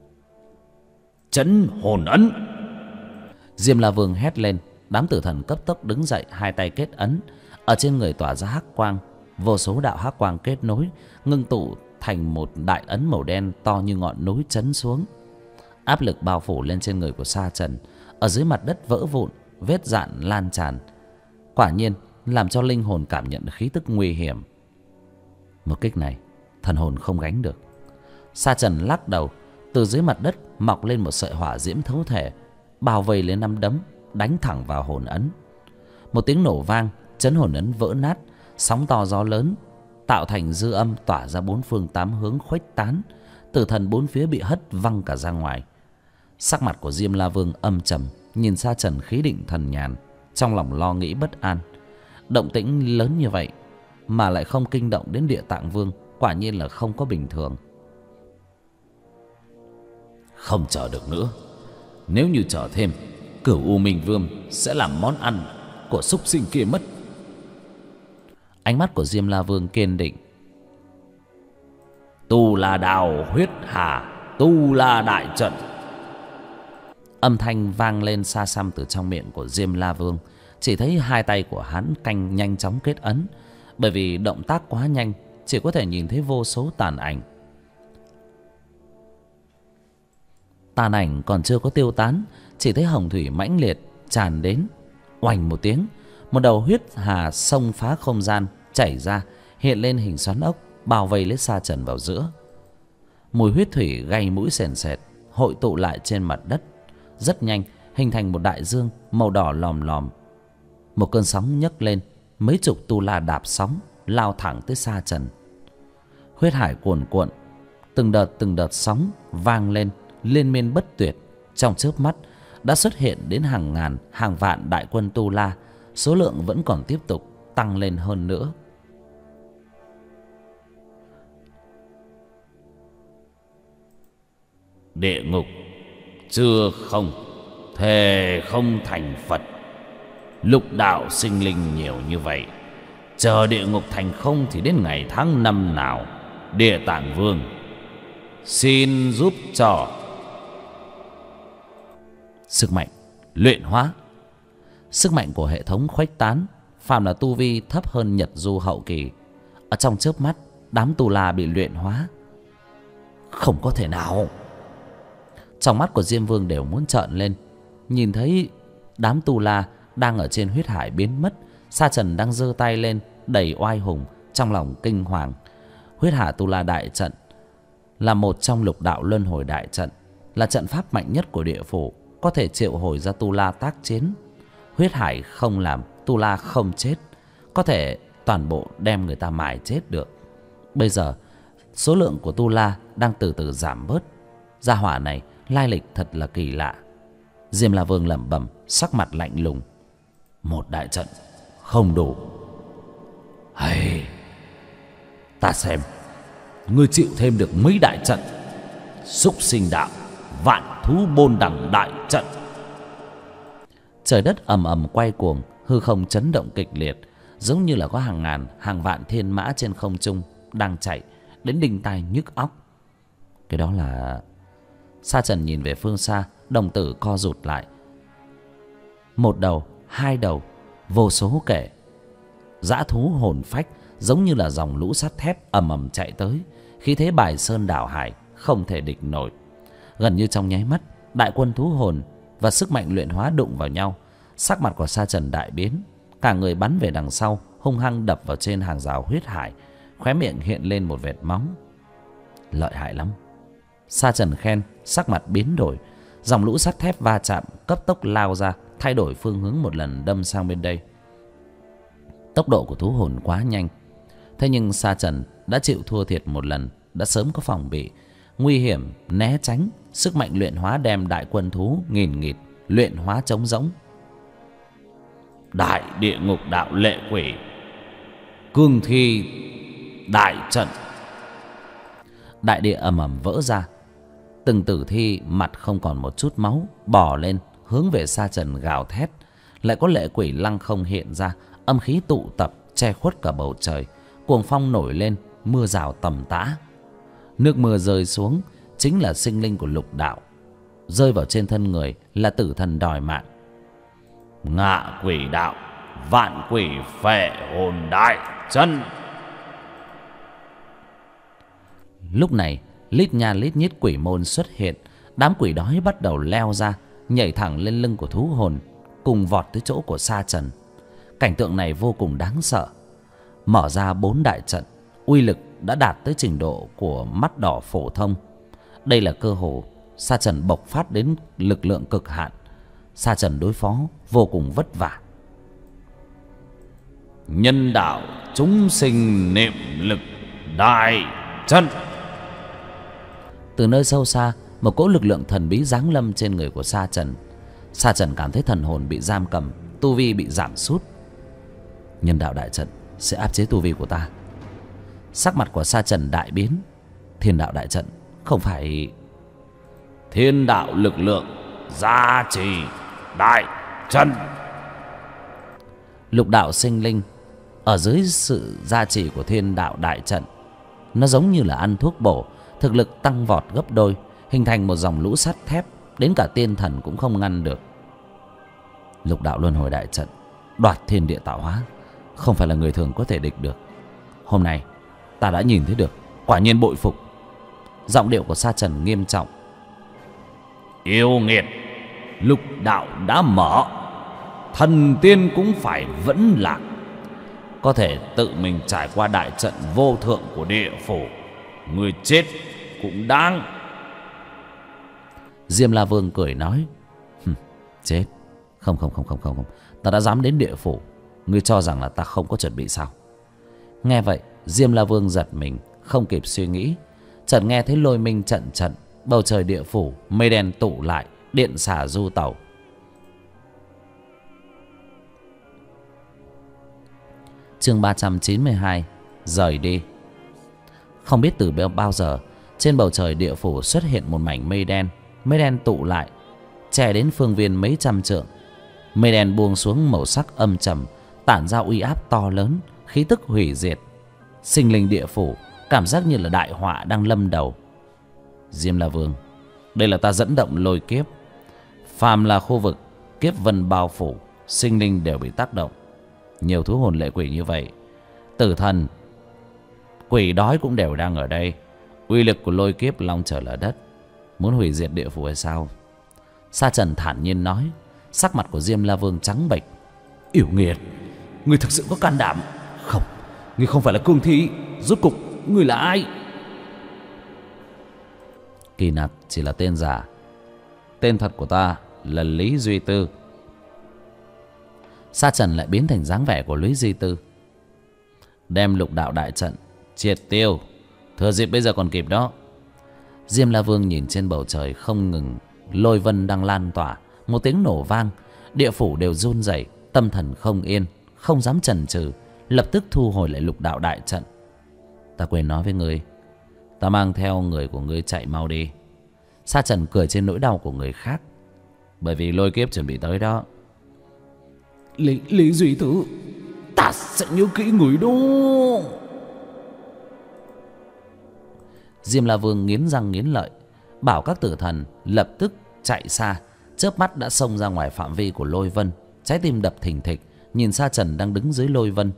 S2: Chấn hồn ấn.
S1: Diêm La Vương hét lên, đám tử thần cấp tốc đứng dậy, 2 tay kết ấn, ở trên người tỏa ra hắc quang. Vô số đạo hắc quang kết nối, ngưng tụ thành một đại ấn màu đen to như ngọn núi chấn xuống. Áp lực bao phủ lên trên người của Sa Trần, ở dưới mặt đất vỡ vụn, vết dạn lan tràn. Quả nhiên làm cho linh hồn cảm nhận khí tức nguy hiểm. Một kích này thần hồn không gánh được. Sa Trần lắc đầu, từ dưới mặt đất mọc lên một sợi hỏa diễm thấu thể, bao vây lên nắm đấm, đánh thẳng vào hồn ấn. Một tiếng nổ vang, chấn hồn ấn vỡ nát, sóng to gió lớn tạo thành dư âm tỏa ra 4 phương 8 hướng khuếch tán. Tử thần 4 phía bị hất văng cả ra ngoài. Sắc mặt của Diêm La Vương âm trầm, nhìn Sa Trần khí định thần nhàn, trong lòng lo nghĩ bất an. Động tĩnh lớn như vậy mà lại không kinh động đến Địa Tạng Vương, quả nhiên là không có bình thường.
S2: Không chờ được nữa. Nếu như chờ thêm, Cửu U Minh Vương sẽ làm món ăn của súc sinh kia mất.
S1: Ánh mắt của Diêm La Vương kiên định.
S2: Tu La Đào huyết hà, Tu La đại trận.
S1: Âm thanh vang lên xa xăm từ trong miệng của Diêm La Vương. Chỉ thấy 2 tay của hắn canh nhanh chóng kết ấn, bởi vì động tác quá nhanh, chỉ có thể nhìn thấy vô số tàn ảnh. Tàn ảnh còn chưa có tiêu tán, chỉ thấy hồng thủy mãnh liệt tràn đến. Oành một tiếng, một đầu huyết hà xông phá không gian chảy ra, hiện lên hình xoắn ốc, bao vây lấy Sa Trần vào giữa. Mùi huyết thủy gây mũi sền sệt, hội tụ lại trên mặt đất, rất nhanh hình thành một đại dương màu đỏ lòm lòm. Một cơn sóng nhấc lên, mấy chục tu la đạp sóng lao thẳng tới Sa Trần. Huyết hải cuồn cuộn, từng đợt sóng vang lên liên miên bất tuyệt. Trong chớp mắt đã xuất hiện đến hàng ngàn hàng vạn đại quân tu la, số lượng vẫn còn tiếp tục tăng lên hơn nữa.
S2: Địa ngục chưa không, thề không thành Phật. Lục đạo sinh linh nhiều như vậy, chờ địa ngục thành không thì đến ngày tháng năm nào? Địa Tạng Vương xin giúp cho.
S1: Sức mạnh luyện hóa. Sức mạnh của hệ thống khuếch tán, phàm là tu vi thấp hơn Nhật Du hậu kỳ, ở trong chớp mắt đám tu la bị luyện hóa. Không có thể nào! Trong mắt của Diêm Vương đều muốn trợn lên. Nhìn thấy đám tu la đang ở trên huyết hải biến mất, Sa Trần đang giơ tay lên đầy oai hùng, trong lòng kinh hoàng. Huyết Hà Tu La Đại Trận là một trong lục đạo luân hồi đại trận, là trận pháp mạnh nhất của địa phủ, có thể triệu hồi ra tu la tác chiến. Huyết hải không làm, tu la không chết, có thể toàn bộ đem người ta mài chết được. Bây giờ số lượng của tu la đang từ từ giảm bớt. Gia hỏa này lai lịch thật là kỳ lạ. Diêm La Vương lẩm bẩm, sắc mặt lạnh lùng. Một đại trận không đủ. Hay, ta xem ngươi chịu thêm được mấy đại trận. Súc sinh đạo vạn thú bôn đẳng đại trận. Trời đất ầm ầm quay cuồng, hư không chấn động kịch liệt, giống như là có hàng ngàn hàng vạn thiên mã trên không trung đang chạy, đến đinh tai nhức óc. Cái đó là... Sa Trần nhìn về phương xa, đồng tử co rụt lại. Một đầu, hai đầu, vô số kể. Dã thú hồn phách giống như là dòng lũ sắt thép ầm ầm chạy tới, khí thế bài sơn đảo hải, không thể địch nổi. Gần như trong nháy mắt, đại quân thú hồn và sức mạnh luyện hóa đụng vào nhau. Sắc mặt của Sa Trần đại biến, cả người bắn về đằng sau, hung hăng đập vào trên hàng rào huyết hải, khóe miệng hiện lên một vệt máu. Lợi hại lắm, Sa Trần khen, sắc mặt biến đổi. Dòng lũ sắt thép va chạm, cấp tốc lao ra, thay đổi phương hướng một lần, đâm sang bên đây. Tốc độ của thú hồn quá nhanh, thế nhưng Sa Trần đã chịu thua thiệt một lần, đã sớm có phòng bị, nguy hiểm né tránh. Sức mạnh luyện hóa đem đại quân thú nghìn nghịt luyện hóa trống rỗng. Đại địa ngục đạo lệ quỷ, cương thi đại trận. Đại địa ầm ầm vỡ ra, từng tử thi mặt không còn một chút máu bò lên hướng về Sa Trần gào thét. Lại có lệ quỷ lăng không hiện ra, âm khí tụ tập che khuất cả bầu trời. Cuồng phong nổi lên, mưa rào tầm tã. Nước mưa rơi xuống chính là sinh linh của lục đạo, rơi vào trên thân người là tử thần đòi mạng. Ngạ quỷ đạo vạn quỷ phệ hồn đại chân. Lúc này lít nha lít nhít quỷ môn xuất hiện. Đám quỷ đói bắt đầu leo ra, nhảy thẳng lên lưng của thú hồn, cùng vọt tới chỗ của Sa Trần. Cảnh tượng này vô cùng đáng sợ. Mở ra 4 đại trận, uy lực đã đạt tới trình độ của mắt đỏ phổ thông. Đây là cơ hội Sa Trần bộc phát đến lực lượng cực hạn. Sa Trần đối phó vô cùng vất vả. Nhân đạo chúng sinh niệm lực đại trận. Từ nơi sâu xa, một cỗ lực lượng thần bí giáng lâm trên người của Sa Trần. Sa Trần cảm thấy thần hồn bị giam cầm, tu vi bị giảm sút. Nhân đạo đại trận sẽ áp chế tu vi của ta. Sắc mặt của Sa Trần đại biến. Thiên đạo đại trận không phải... Thiên đạo lực lượng gia trì đại trận. Lục đạo sinh linh ở dưới sự gia trì của thiên đạo đại trận, nó giống như là ăn thuốc bổ, thực lực tăng vọt gấp đôi, hình thành một dòng lũ sắt thép, đến cả tiên thần cũng không ngăn được. Lục đạo luân hồi đại trận đoạt thiên địa tạo hóa, không phải là người thường có thể địch được. Hôm nay ta đã nhìn thấy được, quả nhiên bội phục. Giọng điệu của Sa Trần nghiêm trọng. Yêu nghiệt, lục đạo đã mở, thần tiên cũng phải vẫn lạc. Có thể tự mình trải qua đại trận vô thượng của địa phủ, người chết cũng đáng. Diêm La Vương cười nói, chết? Không, ta đã dám đến địa phủ, ngươi cho rằng là ta không có chuẩn bị sao? Nghe vậy, Diêm La Vương giật mình, không kịp suy nghĩ. Chợt nghe thấy lôi minh trận trận, bầu trời địa phủ mây đen tụ lại, điện xả du tẩu. Chương 392, rời đi. Không biết từ bao giờ, trên bầu trời địa phủ xuất hiện một mảnh mây đen tụ lại, che đến phương viên mấy trăm trượng. Mây đen buông xuống màu sắc âm trầm, tản ra uy áp to lớn, khí tức hủy diệt. Sinh linh địa phủ cảm giác như là đại họa đang lâm đầu. Diêm La Vương, đây là ta dẫn động lôi kiếp. Phàm là khu vực kiếp vân bao phủ, sinh linh đều bị tác động. Nhiều thú hồn lệ quỷ như vậy, tử thần, quỷ đói cũng đều đang ở đây. Uy lực của lôi kiếp long trời lở đất, muốn hủy diệt địa phủ hay sao? Sa Trần thản nhiên nói. Sắc mặt của Diêm La Vương trắng bệch. Yểu nghiệt, ngươi thực sự có can đảm? Không, ngươi không phải là cương thi. Rốt cục ngươi là ai? Kỳ Nặc chỉ là tên giả. Tên thật của ta là Lý Duy Tư. Sa Trần lại biến thành dáng vẻ của Lý Duy Tư. Đem lục đạo đại trận triệt tiêu, thừa dịp bây giờ còn kịp đó. Diêm La Vương nhìn trên bầu trời không ngừng lôi vân đang lan tỏa. Một tiếng nổ vang, địa phủ đều run rẩy, tâm thần không yên, không dám chần chừ, lập tức thu hồi lại lục đạo đại trận. Ta quên nói với ngươi, ta mang theo người của ngươi chạy mau đi. Sa Trần cười trên nỗi đau của người khác. Bởi vì lôi kiếp chuẩn bị tới đó. Lý Duy Tử, ta sẽ nhớ kỹ người đó. Diêm La Vương nghiến răng nghiến lợi, bảo các tử thần lập tức chạy xa. Chớp mắt đã xông ra ngoài phạm vi của lôi vân. Trái tim đập thình thịch, nhìn Sa Trần đang đứng dưới lôi vân.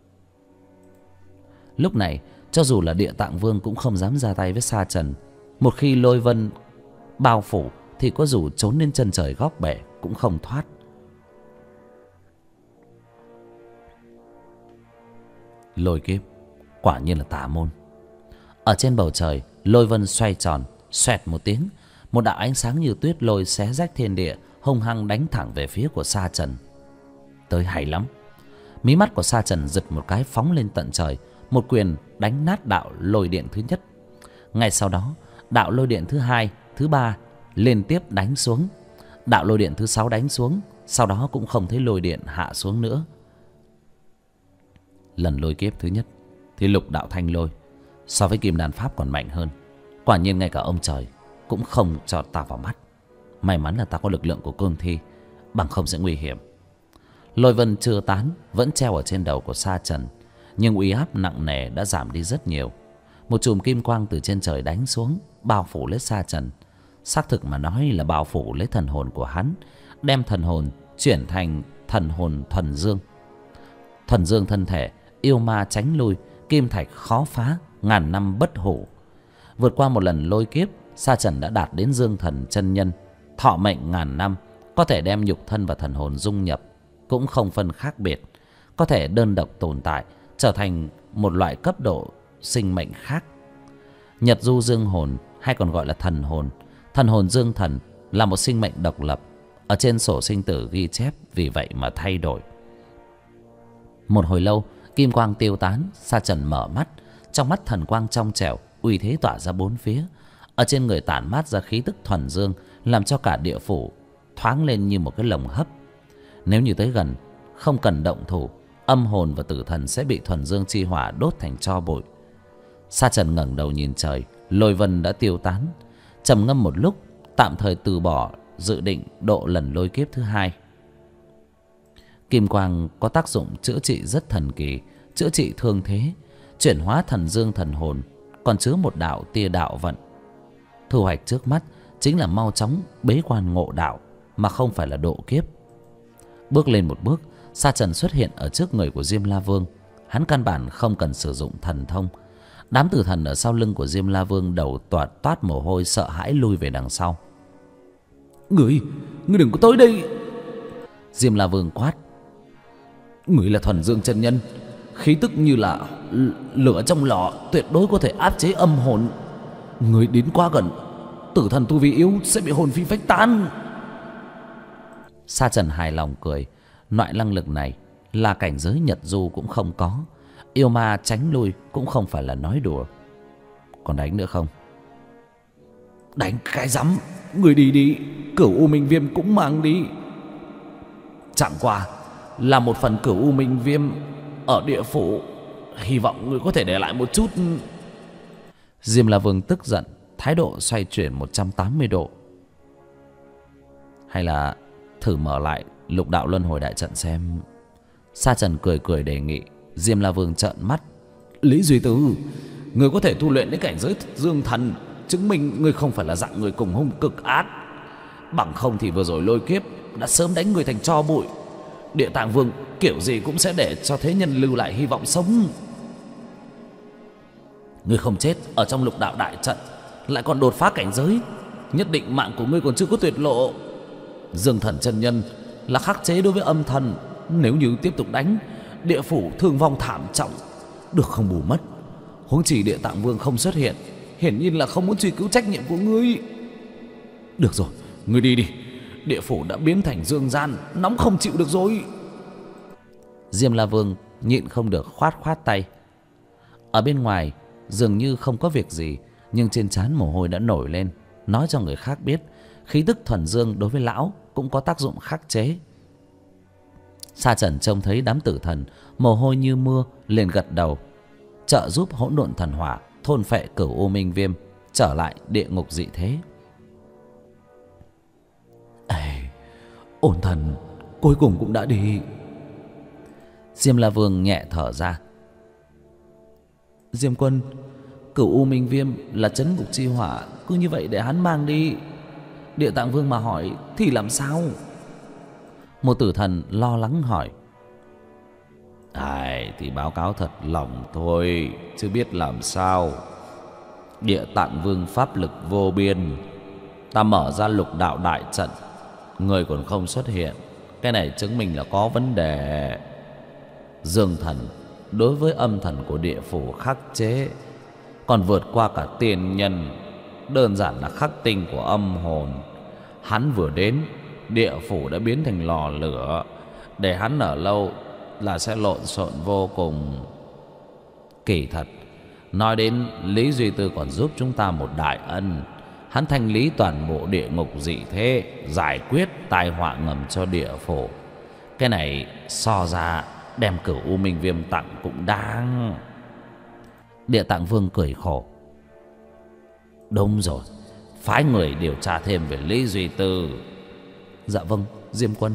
S1: Lúc này cho dù là Địa Tạng Vương cũng không dám ra tay với Sa Trần. Một khi lôi vân bao phủ thì có dù trốn lên chân trời góc bể cũng không thoát. Lôi kiếp quả nhiên là tà môn. Ở trên bầu trời, lôi vân xoay tròn, xoẹt một tiếng, một đạo ánh sáng như tuyết lôi xé rách thiên địa, hung hăng đánh thẳng về phía của Sa Trần. Tới hay lắm. Mí mắt của Sa Trần giật một cái, phóng lên tận trời, một quyền đánh nát đạo lôi điện thứ nhất. Ngay sau đó, đạo lôi điện thứ hai, thứ ba liên tiếp đánh xuống. Đạo lôi điện thứ sáu đánh xuống, sau đó cũng không thấy lôi điện hạ xuống nữa. Lần lôi kiếp thứ nhất thì lục đạo thanh lôi so với kim đan pháp còn mạnh hơn. Quả nhiên ngay cả ông trời cũng không cho ta vào mắt. May mắn là ta có lực lượng của cương thi, bằng không sẽ nguy hiểm. Lôi vân chưa tán, vẫn treo ở trên đầu của Sa Trần, nhưng uy áp nặng nề đã giảm đi rất nhiều. Một chùm kim quang từ trên trời đánh xuống, bao phủ lấy Sa Trần. Xác thực mà nói là bao phủ lấy thần hồn của hắn, đem thần hồn chuyển thành thần hồn thuần dương. Thuần dương thân thể, yêu ma tránh lui, kim thạch khó phá, ngàn năm bất hủ. Vượt qua một lần lôi kiếp, Sa Trần đã đạt đến dương thần chân nhân, thọ mệnh ngàn năm, có thể đem nhục thân và thần hồn dung nhập, cũng không phân khác biệt, có thể đơn độc tồn tại, trở thành một loại cấp độ sinh mệnh khác. Nhật du dương hồn hay còn gọi là thần hồn, thần hồn dương thần là một sinh mệnh độc lập, ở trên sổ sinh tử ghi chép, vì vậy mà thay đổi. Một hồi lâu, kim quang tiêu tán, Sa Trần mở mắt, trong mắt thần quang trong trẻo, uy thế tỏa ra bốn phía. Ở trên người tản mát ra khí tức thuần dương, làm cho cả địa phủ thoáng lên như một cái lồng hấp. Nếu như tới gần, không cần động thủ, âm hồn và tử thần sẽ bị thuần dương chi hỏa đốt thành tro bụi. Sa Trần ngẩng đầu nhìn trời, lôi vân đã tiêu tán. Trầm ngâm một lúc, tạm thời từ bỏ dự định độ lần lôi kiếp thứ hai. Kim quang có tác dụng chữa trị rất thần kỳ, chữa trị thương thế, chuyển hóa thần dương thần hồn, còn chứa một đạo tia đạo vận. Thu hoạch trước mắt chính là mau chóng bế quan ngộ đạo, mà không phải là độ kiếp. Bước lên một bước, Sa Trần xuất hiện ở trước người của Diêm La Vương. Hắn căn bản không cần sử dụng thần thông. Đám tử thần ở sau lưng của Diêm La Vương đầu toát mồ hôi, sợ hãi lui về đằng sau. Ngươi đừng có tới đây! Diêm La Vương quát. Ngươi là thuần dương chân nhân, khí tức như là lửa trong lò, tuyệt đối có thể áp chế âm hồn. Ngươi đến quá gần, tử thần tu vi yếu sẽ bị hồn phi phách tán. Sa Trần hài lòng cười. Loại năng lực này là cảnh giới Nhật du cũng không có, yêu ma tránh lui cũng không phải là nói đùa. Còn đánh nữa không? Đánh cái rắm, người đi đi, Cửu U Minh Viêm cũng mang đi. Chẳng qua là một phần Cửu U Minh Viêm ở địa phủ, hy vọng người có thể để lại một chút. Diêm La Vương tức giận, thái độ xoay chuyển 180 độ. Hay là thử mở lại lục đạo luân hồi đại trận xem. Sa Trần cười cười đề nghị. Diêm La Vương trợn mắt. Lý Duy Tử, người có thể tu luyện đến cảnh giới dương thần, chứng minh người không phải là dạng người cùng hung cực ác. Bằng không thì vừa rồi lôi kiếp đã sớm đánh người thành tro bụi. Địa Tạng Vương kiểu gì cũng sẽ để cho thế nhân lưu lại hy vọng sống. Ngươi không chết ở trong lục đạo đại trận, lại còn đột phá cảnh giới, nhất định mạng của ngươi còn chưa có tuyệt lộ. Dương Thần chân nhân là khắc chế đối với âm thần, nếu như tiếp tục đánh, địa phủ thương vong thảm trọng, được không bù mất. Huống chỉ Địa Tạng Vương không xuất hiện, hiển nhiên là không muốn truy cứu trách nhiệm của ngươi. Được rồi, ngươi đi đi, địa phủ đã biến thành dương gian, nóng không chịu được rồi.
S2: Diêm La Vương nhịn không được khoát khoát tay. Ở bên ngoài dường như không có việc gì, nhưng trên trán mồ hôi đã nổi lên, nói cho người khác biết khí tức thuần dương đối với lão cũng có tác dụng khắc chế. Sa Trần trông thấy đám tử thần mồ hôi như mưa, liền gật đầu, trợ giúp hỗn độn thần hỏa thôn phệ Cửu U Minh Viêm, trở lại địa ngục dị thế.
S1: Ôn thần cuối cùng cũng đã đi.
S2: Diêm La Vương nhẹ thở ra.
S1: Diêm quân, Cửu U Minh Viêm là trấn ngục chi hỏa, cứ như vậy để hắn mang đi. Địa Tạng Vương mà hỏi thì làm sao?
S2: Một tử thần lo lắng hỏi.
S1: Thì báo cáo thật lòng thôi, chứ biết làm sao. Địa Tạng Vương pháp lực vô biên, ta mở ra lục đạo đại trận, người còn không xuất hiện, cái này chứng minh là có vấn đề. Dương thần đối với âm thần của địa phủ khắc chế còn vượt qua cả tiên nhân, đơn giản là khắc tinh của âm hồn. Hắn vừa đến, địa phủ đã biến thành lò lửa, để hắn ở lâu là sẽ lộn xộn vô cùng. Kỳ thật, nói đến Lý Duy Tư còn giúp chúng ta một đại ân. Hắn thanh lý toàn bộ địa ngục dị thế, giải quyết tai họa ngầm cho địa phủ. Cái này so ra đem Cửu U Minh Viêm tặng cũng đáng.
S2: Địa Tạng Vương cười khổ.
S1: Đúng rồi, phái người điều tra thêm về Lý Duy Tư.
S2: Dạ vâng, Diêm quân.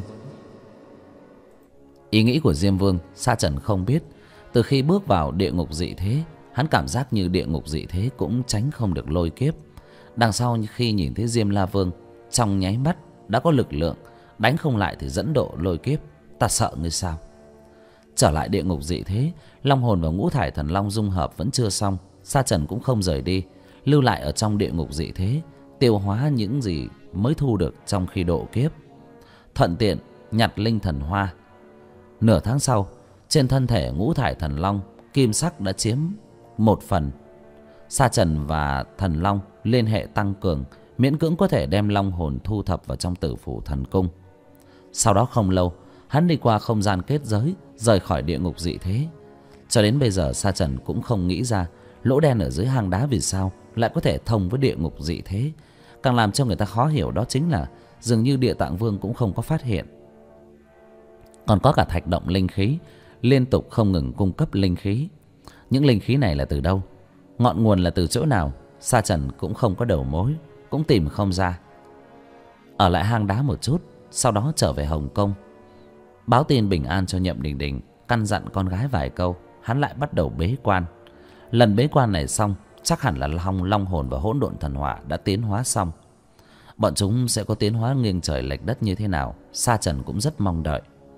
S2: Ý nghĩ của Diêm Vương Sa Trần không biết. Từ khi bước vào địa ngục dị thế, hắn cảm giác như địa ngục dị thế cũng tránh không được lôi kiếp. Đằng sau khi nhìn thấy Diêm La Vương, trong nháy mắt đã có lực lượng, đánh không lại thì dẫn độ lôi kiếp. Ta sợ ngươi sao? Trở lại địa ngục dị thế, long hồn và ngũ thải thần long dung hợp vẫn chưa xong. Sa Trần cũng không rời đi, lưu lại ở trong địa ngục dị thế, tiêu hóa những gì mới thu được trong khi độ kiếp, thuận tiện nhặt linh thần hoa. Nửa tháng sau, trên thân thể ngũ thải thần long, kim sắc đã chiếm 1/phần. Sa Trần và thần long liên hệ tăng cường, miễn cưỡng có thể đem long hồn thu thập vào trong Tử Phủ Thần Cung. Sau đó không lâu, hắn đi qua không gian kết giới, rời khỏi địa ngục dị thế. Cho đến bây giờ Sa Trần cũng không nghĩ ra lỗ đen ở dưới hang đá vì sao lại có thể thông với địa ngục dị thế. Càng làm cho người ta khó hiểu đó chính là dường như Địa Tạng Vương cũng không có phát hiện. Còn có cả thạch động linh khí liên tục không ngừng cung cấp linh khí. Những linh khí này là từ đâu, ngọn nguồn là từ chỗ nào, Sa Trần cũng không có đầu mối, cũng tìm không ra. Ở lại hang đá một chút, sau đó trở về Hồng Kông, báo tin bình an cho Nhậm Đình Đình, căn dặn con gái vài câu. Hắn lại bắt đầu bế quan. Lần bế quan này xong, chắc hẳn là long hồn và hỗn độn thần hỏa đã tiến hóa xong. Bọn chúng sẽ có tiến hóa nghiêng trời lệch đất như thế nào, Sa Trần cũng rất mong đợi.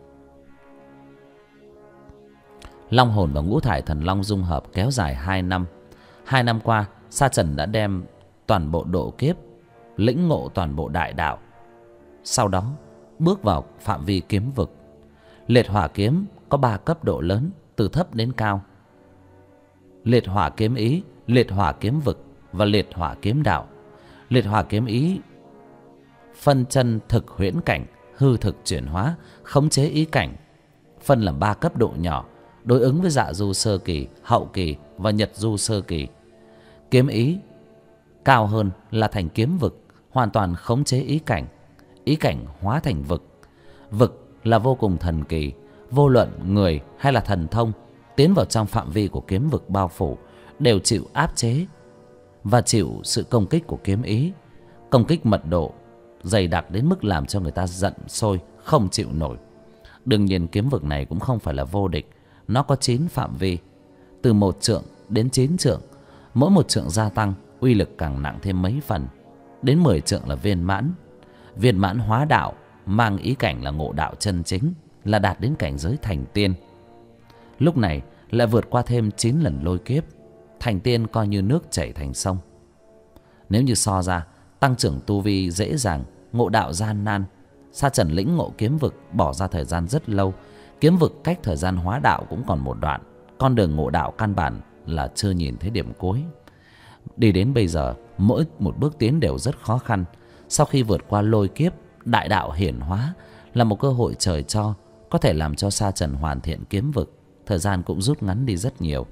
S2: Long hồn và ngũ thải thần long dung hợp kéo dài 2 năm. 2 năm qua, Sa Trần đã đem toàn bộ độ kiếp, lĩnh ngộ toàn bộ đại đạo. Sau đó bước vào phạm vi kiếm vực. Liệt hỏa kiếm có 3 cấp độ lớn, từ thấp đến cao: liệt hỏa kiếm ý, liệt hỏa kiếm vực và liệt hỏa kiếm đạo. Liệt hỏa kiếm ý phân chân thực huyễn cảnh, hư thực chuyển hóa, khống chế ý cảnh, phân làm 3 cấp độ nhỏ, đối ứng với dạ du sơ kỳ, hậu kỳ và nhật du sơ kỳ. Kiếm ý cao hơn là thành kiếm vực, hoàn toàn khống chế ý cảnh hóa thành vực. Vực là vô cùng thần kỳ, vô luận người hay là thần thông tiến vào trong phạm vi của kiếm vực bao phủ đều chịu áp chế và chịu sự công kích của kiếm ý. Công kích mật độ dày đặc đến mức làm cho người ta giận sôi không chịu nổi. Đương nhiên kiếm vực này cũng không phải là vô địch. Nó có 9 phạm vi, từ 1 trượng đến 9 trượng. Mỗi 1 trượng gia tăng, uy lực càng nặng thêm mấy phần. Đến 10 trượng là viên mãn. Viên mãn hóa đạo, mang ý cảnh là ngộ đạo chân chính,
S1: là đạt đến cảnh giới thành tiên. Lúc này lại vượt qua thêm 9 lần lôi kiếp, thành tiên coi như nước chảy thành sông. Nếu như so ra, tăng trưởng tu vi dễ dàng, ngộ đạo gian nan. Sa Trần lĩnh ngộ kiếm vực bỏ ra thời gian rất lâu. Kiếm vực cách thời gian hóa đạo cũng còn một đoạn. Con đường ngộ đạo căn bản là chưa nhìn thấy điểm cuối. Đi đến bây giờ, mỗi một bước tiến đều rất khó khăn. Sau khi vượt qua lôi kiếp, đại đạo hiển hóa là một cơ hội trời cho, có thể làm cho Sa Trần hoàn thiện kiếm vực. Thời gian cũng rút ngắn đi rất nhiều.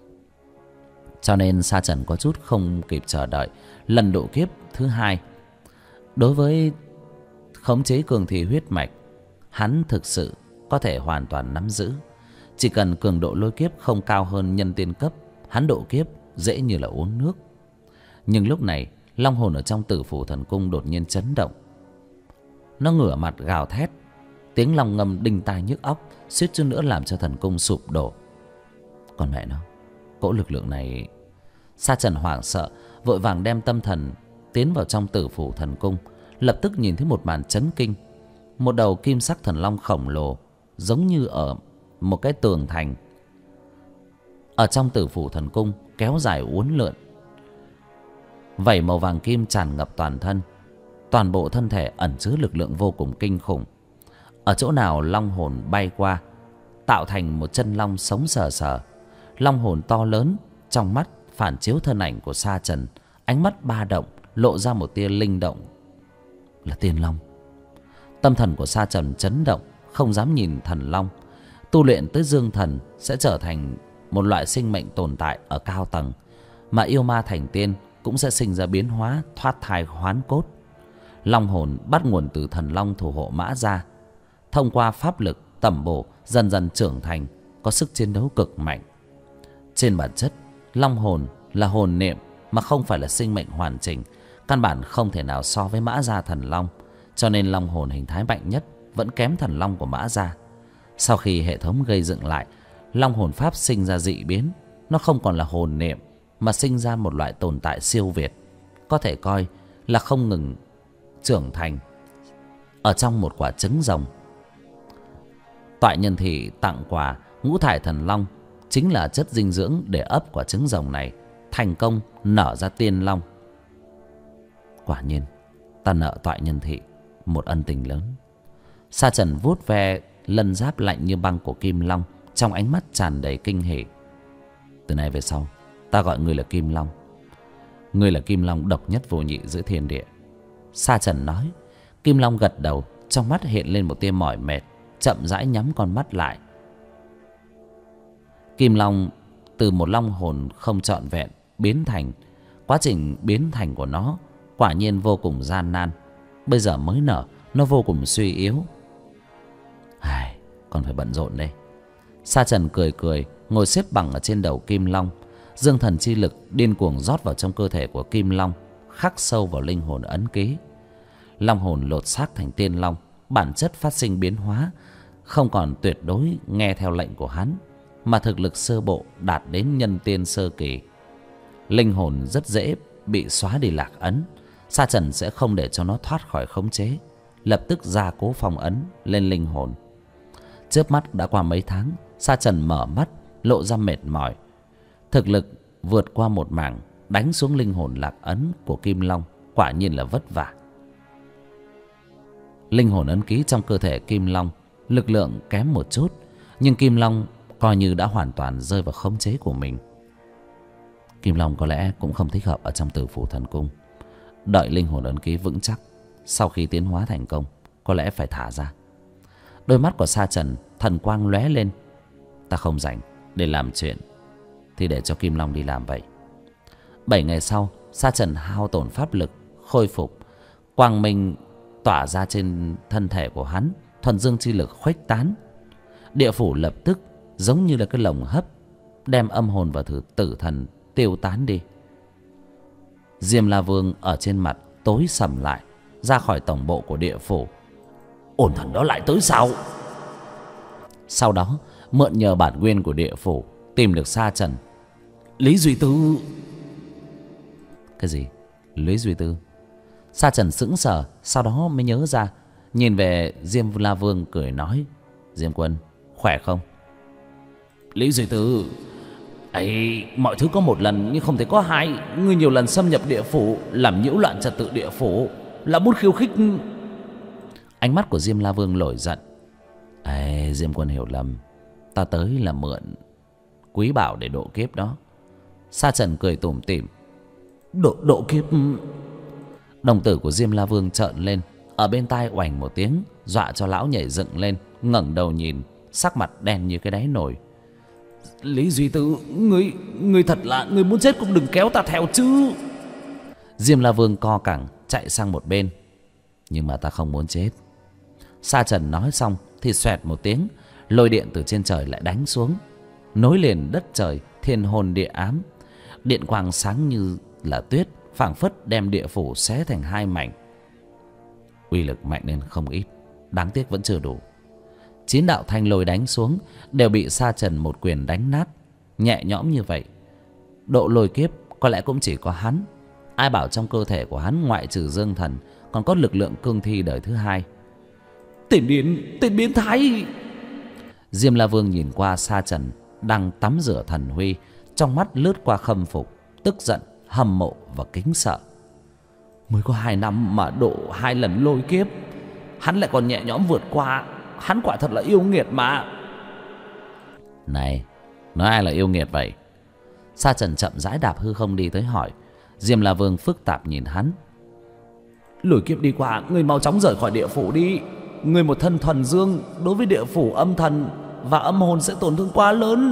S1: Cho nên Sa Trần có chút không kịp chờ đợi lần độ kiếp thứ hai. Đối với khống chế cường thị huyết mạch, hắn thực sự có thể hoàn toàn nắm giữ. Chỉ cần cường độ lôi kiếp không cao hơn nhân tiên cấp, hắn độ kiếp dễ như là uống nước. Nhưng lúc này, long hồn ở trong Tử Phủ Thần Cung đột nhiên chấn động. Nó ngửa mặt gào thét, tiếng long ngâm đinh tai nhức óc, suýt chút nữa làm cho thần cung sụp đổ. Còn mẹ nó, cỗ lực lượng này... Sa Trần hoảng sợ, vội vàng đem tâm thần tiến vào trong Tử Phủ Thần Cung. Lập tức nhìn thấy một màn chấn kinh. Một đầu kim sắc thần long khổng lồ, giống như ở một cái tường thành, ở trong Tử Phủ Thần Cung kéo dài uốn lượn. Vảy màu vàng kim tràn ngập toàn thân. Toàn bộ thân thể ẩn chứa lực lượng vô cùng kinh khủng. Ở chỗ nào long hồn bay qua, tạo thành một chân long sống sờ sờ. Long hồn to lớn, trong mắt phản chiếu thân ảnh của Sa Trần, ánh mắt ba động, lộ ra một tia linh động. Là tiên long. Tâm thần của Sa Trần chấn động, không dám nhìn thần long. Tu luyện tới dương thần sẽ trở thành một loại sinh mệnh tồn tại ở cao tầng, mà yêu ma thành tiên cũng sẽ sinh ra biến hóa, thoát thai hoán cốt. Long hồn bắt nguồn từ thần long thủ hộ Mã Gia, thông qua pháp lực tẩm bổ dần dần trưởng thành, có sức chiến đấu cực mạnh. Trên bản chất, long hồn là hồn niệm mà không phải là sinh mệnh hoàn chỉnh, căn bản không thể nào so với Mã Gia thần long. Cho nên long hồn hình thái mạnh nhất vẫn kém thần long của Mã Gia. Sau khi hệ thống gây dựng lại, long hồn pháp sinh ra dị biến. Nó không còn là hồn niệm, mà sinh ra một loại tồn tại siêu việt, có thể coi là không ngừng trưởng thành ở trong một quả trứng rồng. Toại Nhân Thị tặng quà ngũ thải thần long, chính là chất dinh dưỡng để ấp quả trứng rồng này thành công nở ra tiên long. Quả nhiên ta nợ Toại Nhân Thị một ân tình lớn. Sa Trần vuốt ve lân giáp lạnh như băng của Kim Long, trong ánh mắt tràn đầy kinh hỉ. Từ nay về sau, ta gọi ngươi là Kim Long. Ngươi là Kim Long độc nhất vô nhị giữa thiên địa. Sa Trần nói. Kim Long gật đầu, trong mắt hiện lên một tia mỏi mệt, chậm rãi nhắm con mắt lại. Kim Long từ một long hồn không trọn vẹn biến thành, quá trình biến thành của nó quả nhiên vô cùng gian nan. Bây giờ mới nở, nó vô cùng suy yếu. Còn phải bận rộn đây. Sa Trần cười cười, ngồi xếp bằng ở trên đầu Kim Long. Dương thần chi lực điên cuồng rót vào trong cơ thể của Kim Long, khắc sâu vào linh hồn ấn ký. Long hồn lột xác thành tiên long, bản chất phát sinh biến hóa, không còn tuyệt đối nghe theo lệnh của hắn, mà thực lực sơ bộ đạt đến nhân tiên sơ kỳ. Linh hồn rất dễ bị xóa đi lạc ấn. Sa Trần sẽ không để cho nó thoát khỏi khống chế, lập tức gia cố phong ấn lên linh hồn. Chớp mắt đã qua mấy tháng, Sa Trần mở mắt, lộ ra mệt mỏi. Thực lực vượt qua một mảng, đánh xuống linh hồn lạc ấn của Kim Long, quả nhiên là vất vả. Linh hồn ấn ký trong cơ thể Kim Long lực lượng kém một chút, nhưng Kim Long coi như đã hoàn toàn rơi vào khống chế của mình. Kim Long có lẽ cũng không thích hợp ở trong Tử Phủ Thần Cung. Đợi linh hồn ấn ký vững chắc, sau khi tiến hóa thành công, có lẽ phải thả ra. Đôi mắt của Sa Trần thần quang lóe lên. Ta không rảnh để làm chuyện, thì để cho Kim Long đi làm vậy. 7 ngày sau, Sa Trần hao tổn pháp lực, khôi phục. Quang minh tỏa ra trên thân thể của hắn, thuần dương chi lực khuếch tán. Địa phủ lập tức giống như là cái lồng hấp, đem âm hồn và tử thần tiêu tán đi. Diêm La Vương ở trên mặt tối sầm lại, ra khỏi tổng bộ của địa phủ. Ổn thần đó lại tới sao? Sau đó mượn nhờ bản nguyên của địa phủ tìm được Sa Trần. Lý Duy Tư. Cái gì? Lý Duy Tư? Sa Trần sững sờ, sau đó mới nhớ ra, nhìn về Diêm La Vương cười nói. Diêm Quân, khỏe không?
S2: Lý Duy Tư, ấy, mọi thứ có một lần nhưng không thể có hai. Ngươi nhiều lần xâm nhập địa phủ, làm nhiễu loạn trật tự địa phủ, là muốn khiêu khích.
S1: Ánh mắt của Diêm La Vương nổi giận. Ê, Diêm Quân hiểu lầm, ta tới là mượn quý bảo để độ kiếp đó. Sa Trần cười tủm tỉm.
S2: Độ kiếp?
S1: Đồng tử của Diêm La Vương trợn lên, ở bên tai oành một tiếng, dọa cho lão nhảy dựng lên, ngẩng đầu nhìn, sắc mặt đen như cái đáy nồi.
S2: Lý Duy Tư, ngươi thật là, ngươi muốn chết cũng đừng kéo ta theo chứ.
S1: Diêm La Vương co cẳng chạy sang một bên. Nhưng mà ta không muốn chết. Sa Trần nói xong thì xoẹt một tiếng, lôi điện từ trên trời lại đánh xuống, nối liền đất trời, thiên hồn địa ám. Điện quang sáng như là tuyết, phảng phất đem địa phủ xé thành hai mảnh. Uy lực mạnh lên không ít, đáng tiếc vẫn chưa đủ. 9 đạo thanh lôi đánh xuống đều bị Sa Trần một quyền đánh nát. Nhẹ nhõm như vậy, độ lôi kiếp có lẽ cũng chỉ có hắn. Ai bảo trong cơ thể của hắn ngoại trừ dương thần còn có lực lượng cương thi đời thứ hai.
S2: Tên biến thái!
S1: Diêm La Vương nhìn qua Sa Trần đang tắm rửa thần huy, trong mắt lướt qua khâm phục, tức giận, hâm mộ và kính sợ.
S2: Mới có 2 năm mà độ 2 lần lôi kiếp, hắn lại còn nhẹ nhõm vượt qua. Hắn quả thật là yêu nghiệt mà.
S1: Này, nói ai là yêu nghiệt vậy? Sa Trần chậm rãi đạp hư không đi tới hỏi. Diêm La Vương phức tạp nhìn hắn.
S2: Lôi kiếp đi qua, ngươi mau chóng rời khỏi địa phủ đi. Ngươi một thân thuần dương, đối với địa phủ âm thần và âm hồn sẽ tổn thương quá lớn.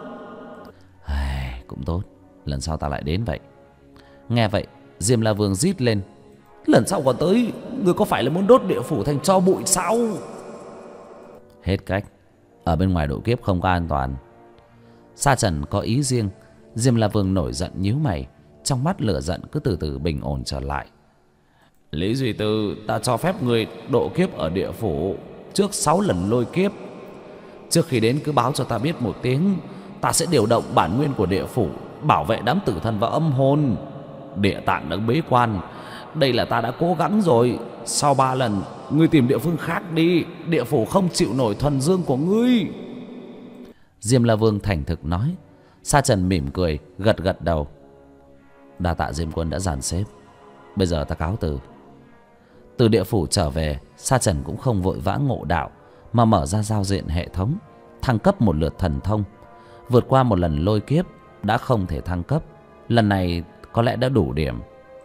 S1: Cũng tốt, lần sau ta lại đến vậy. Nghe vậy, Diêm La Vương rít lên.
S2: Lần sau còn tới, ngươi có phải là muốn đốt địa phủ thành tro bụi sao?
S1: Hết cách, ở bên ngoài độ kiếp không có an toàn. Sa Trần có ý riêng. Diêm La Vương nổi giận nhíu mày, trong mắt lửa giận cứ từ từ bình ổn trở lại.
S2: Lý Duy Tư, ta cho phép người độ kiếp ở địa phủ trước 6 lần lôi kiếp. Trước khi đến cứ báo cho ta biết một tiếng, ta sẽ điều động bản nguyên của địa phủ bảo vệ đám tử thần và âm hồn. Địa tạng đang bế quan, đây là ta đã cố gắng rồi. Sau 3 lần, ngươi tìm địa phương khác đi. Địa phủ không chịu nổi thuần dương của ngươi.
S1: Diêm La Vương thành thực nói. Sa Trần mỉm cười, gật gật đầu. Đa tạ Diêm Quân đã dàn xếp, bây giờ ta cáo từ. Từ địa phủ trở về, Sa Trần cũng không vội vã ngộ đạo, mà mở ra giao diện hệ thống, thăng cấp một lượt thần thông. Vượt qua một lần lôi kiếp đã không thể thăng cấp, lần này có lẽ đã đủ điểm.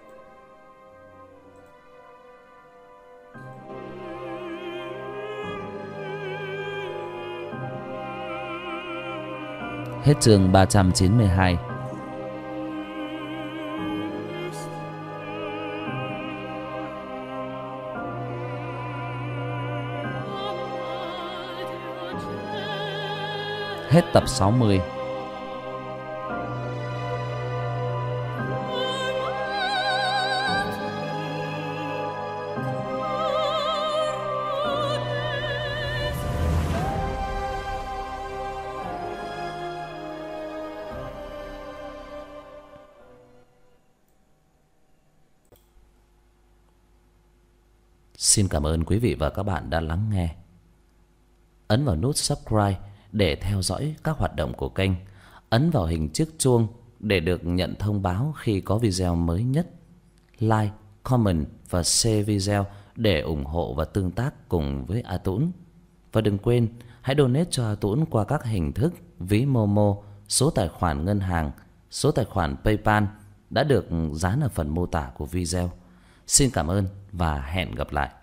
S1: Hết chương 392. Hết tập 60. Xin cảm ơn quý vị và các bạn đã lắng nghe. Ấn vào nút subscribe để theo dõi các hoạt động của kênh. Ấn vào hình chiếc chuông để được nhận thông báo khi có video mới nhất. Like, comment và share video để ủng hộ và tương tác cùng với A Tũng. Và đừng quên hãy donate cho A Tũng qua các hình thức ví Momo, số tài khoản ngân hàng, số tài khoản PayPal đã được dán ở phần mô tả của video. Xin cảm ơn và hẹn gặp lại.